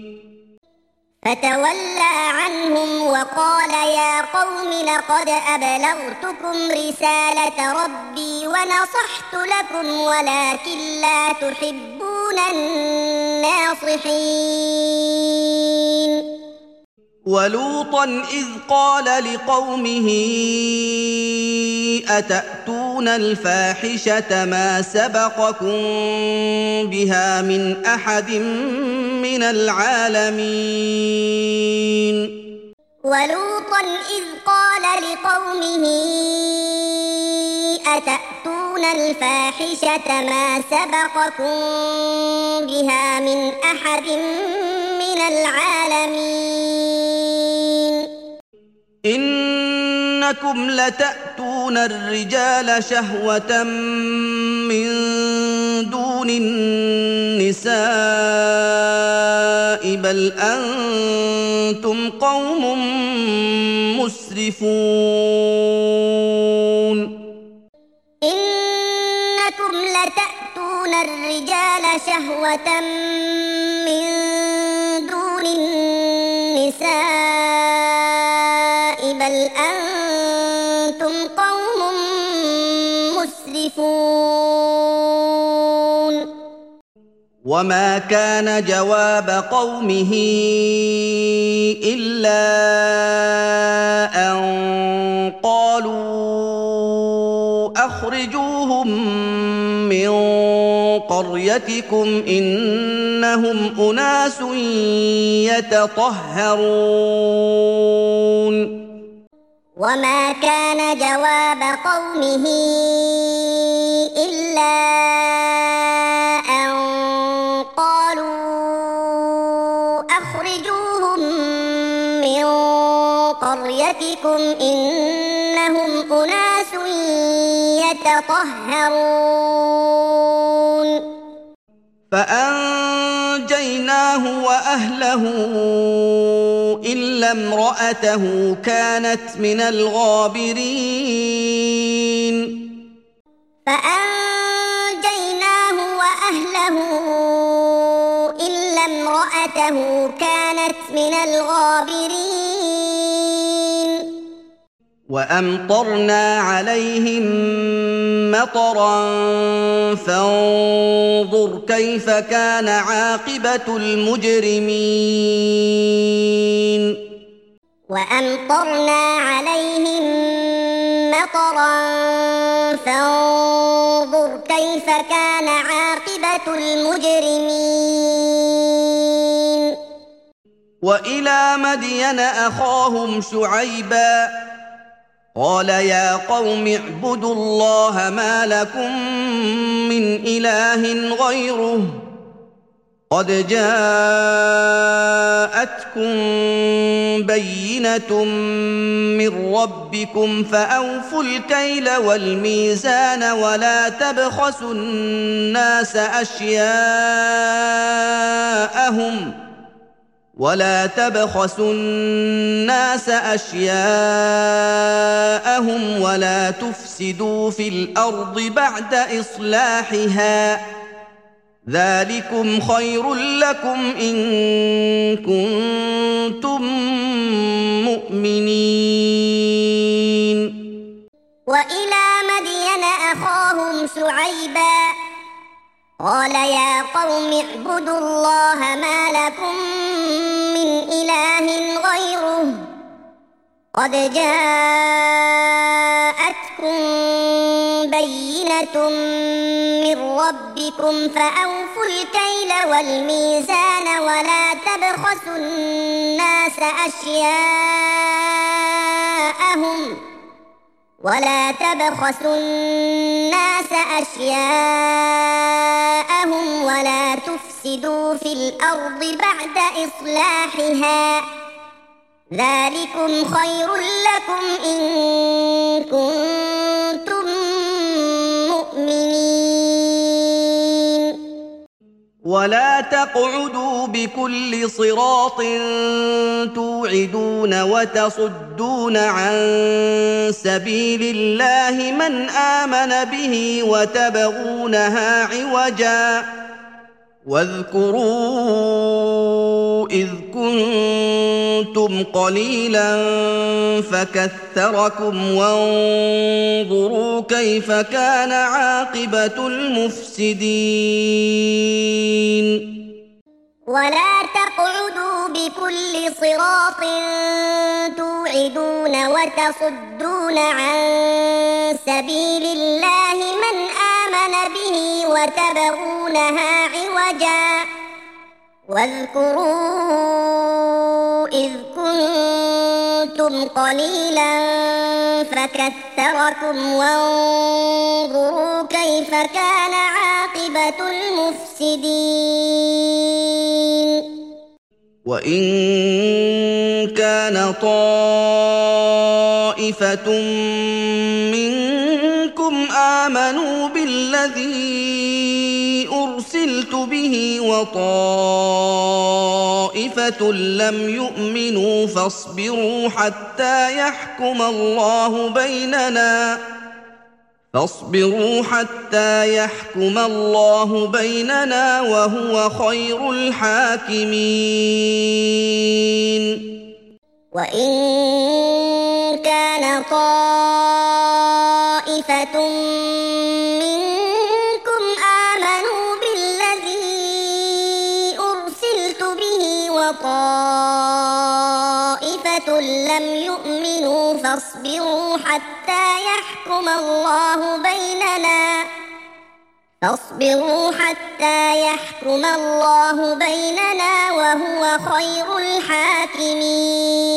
فتولى عنهم وقال يا قوم لقد أبلغتكم رسالة ربي ونصحت لكم ولكن لا تحبون الناصحين. ولوطا إذ قال لقومه أتأتون الفاحشة ما سبقكم بها من أحد من العالمين. ولوطا إذ قال لقومه أتأتون الفاحشة ما سبقكم بها من أحد من العالمين. إنكم لتأتون الرجال شهوة من دون النساء بل أنتم قوم مسرفون. إنكم لتأتون الرجال شهوة من دون النساء بل أنتم قوم مسرفون. وما كان جواب قومه إلا أن قالوا أخرجوهم من قريتكم إنهم أناس يتطهرون. وما كان جواب قومه إلا أن قالوا أخرجوهم من قريتكم إنهم أناس يتطهرون. فأنجيناه وأهله إلا امرأته كانت من الغابرين. فأنجيناه وأهله إلا امرأته كانت من الغابرين وأمطرنا عليهم مطرا فانظر كيف كان عاقبة المجرمين وأمطرنا عليهم مطرا فانظر كيف كان عاقبة المجرمين وإلى مدين أخاهم شعيبا قال يا قوم اعبدوا الله ما لكم من إله غيره قد جاءتكم بينة من ربكم فأوفوا الكيل والميزان ولا تبخسوا الناس أشياءهم ولا تبخسوا الناس أشياءهم ولا تفسدوا في الأرض بعد إصلاحها ذلكم خير لكم إن كنتم مؤمنين وإلى مدين أخاهم شعيبا قال يا قوم اعبدوا الله ما لكم من إله غيره قد جاءتكم بينة من ربكم فأوفوا الكيل والميزان ولا تبخسوا الناس أشياءهم ولا تبخسوا الناس أشياءهم ولا تفسدوا في الأرض بعد إصلاحها ذلكم خير لكم إن كنتم مؤمنين ولا تقعدوا بكل صراط توعدون وتصدون عن سبيل الله من آمن به وتبغونها عوجا واذكروا إذ كنتم قليلا فكثركم وانظروا كيف كان عاقبة المفسدين ولا تقعدوا بكل صراط توعدون وتصدون عن سبيل الله من آمن به وتبغونها عوجا واذكروا إذ كنتم قليلا فكثركم وانظروا كيف كان عاقبة المفسدين وإن كان طائفة منكم آمنوا بالذي أرسلت به وطائفة لم يؤمنوا فاصبروا حتى يحكم الله بيننا فاصبروا حتى يحكم الله بيننا وهو خير الحاكمين وإن كان طائفة منكم آمنوا بالذي أرسلت به وطائفة لم يؤمنوا فاصبروا حتى يحكم الله بيننا فاصبروا حتى يحكم الله بيننا وهو خير الحاكمين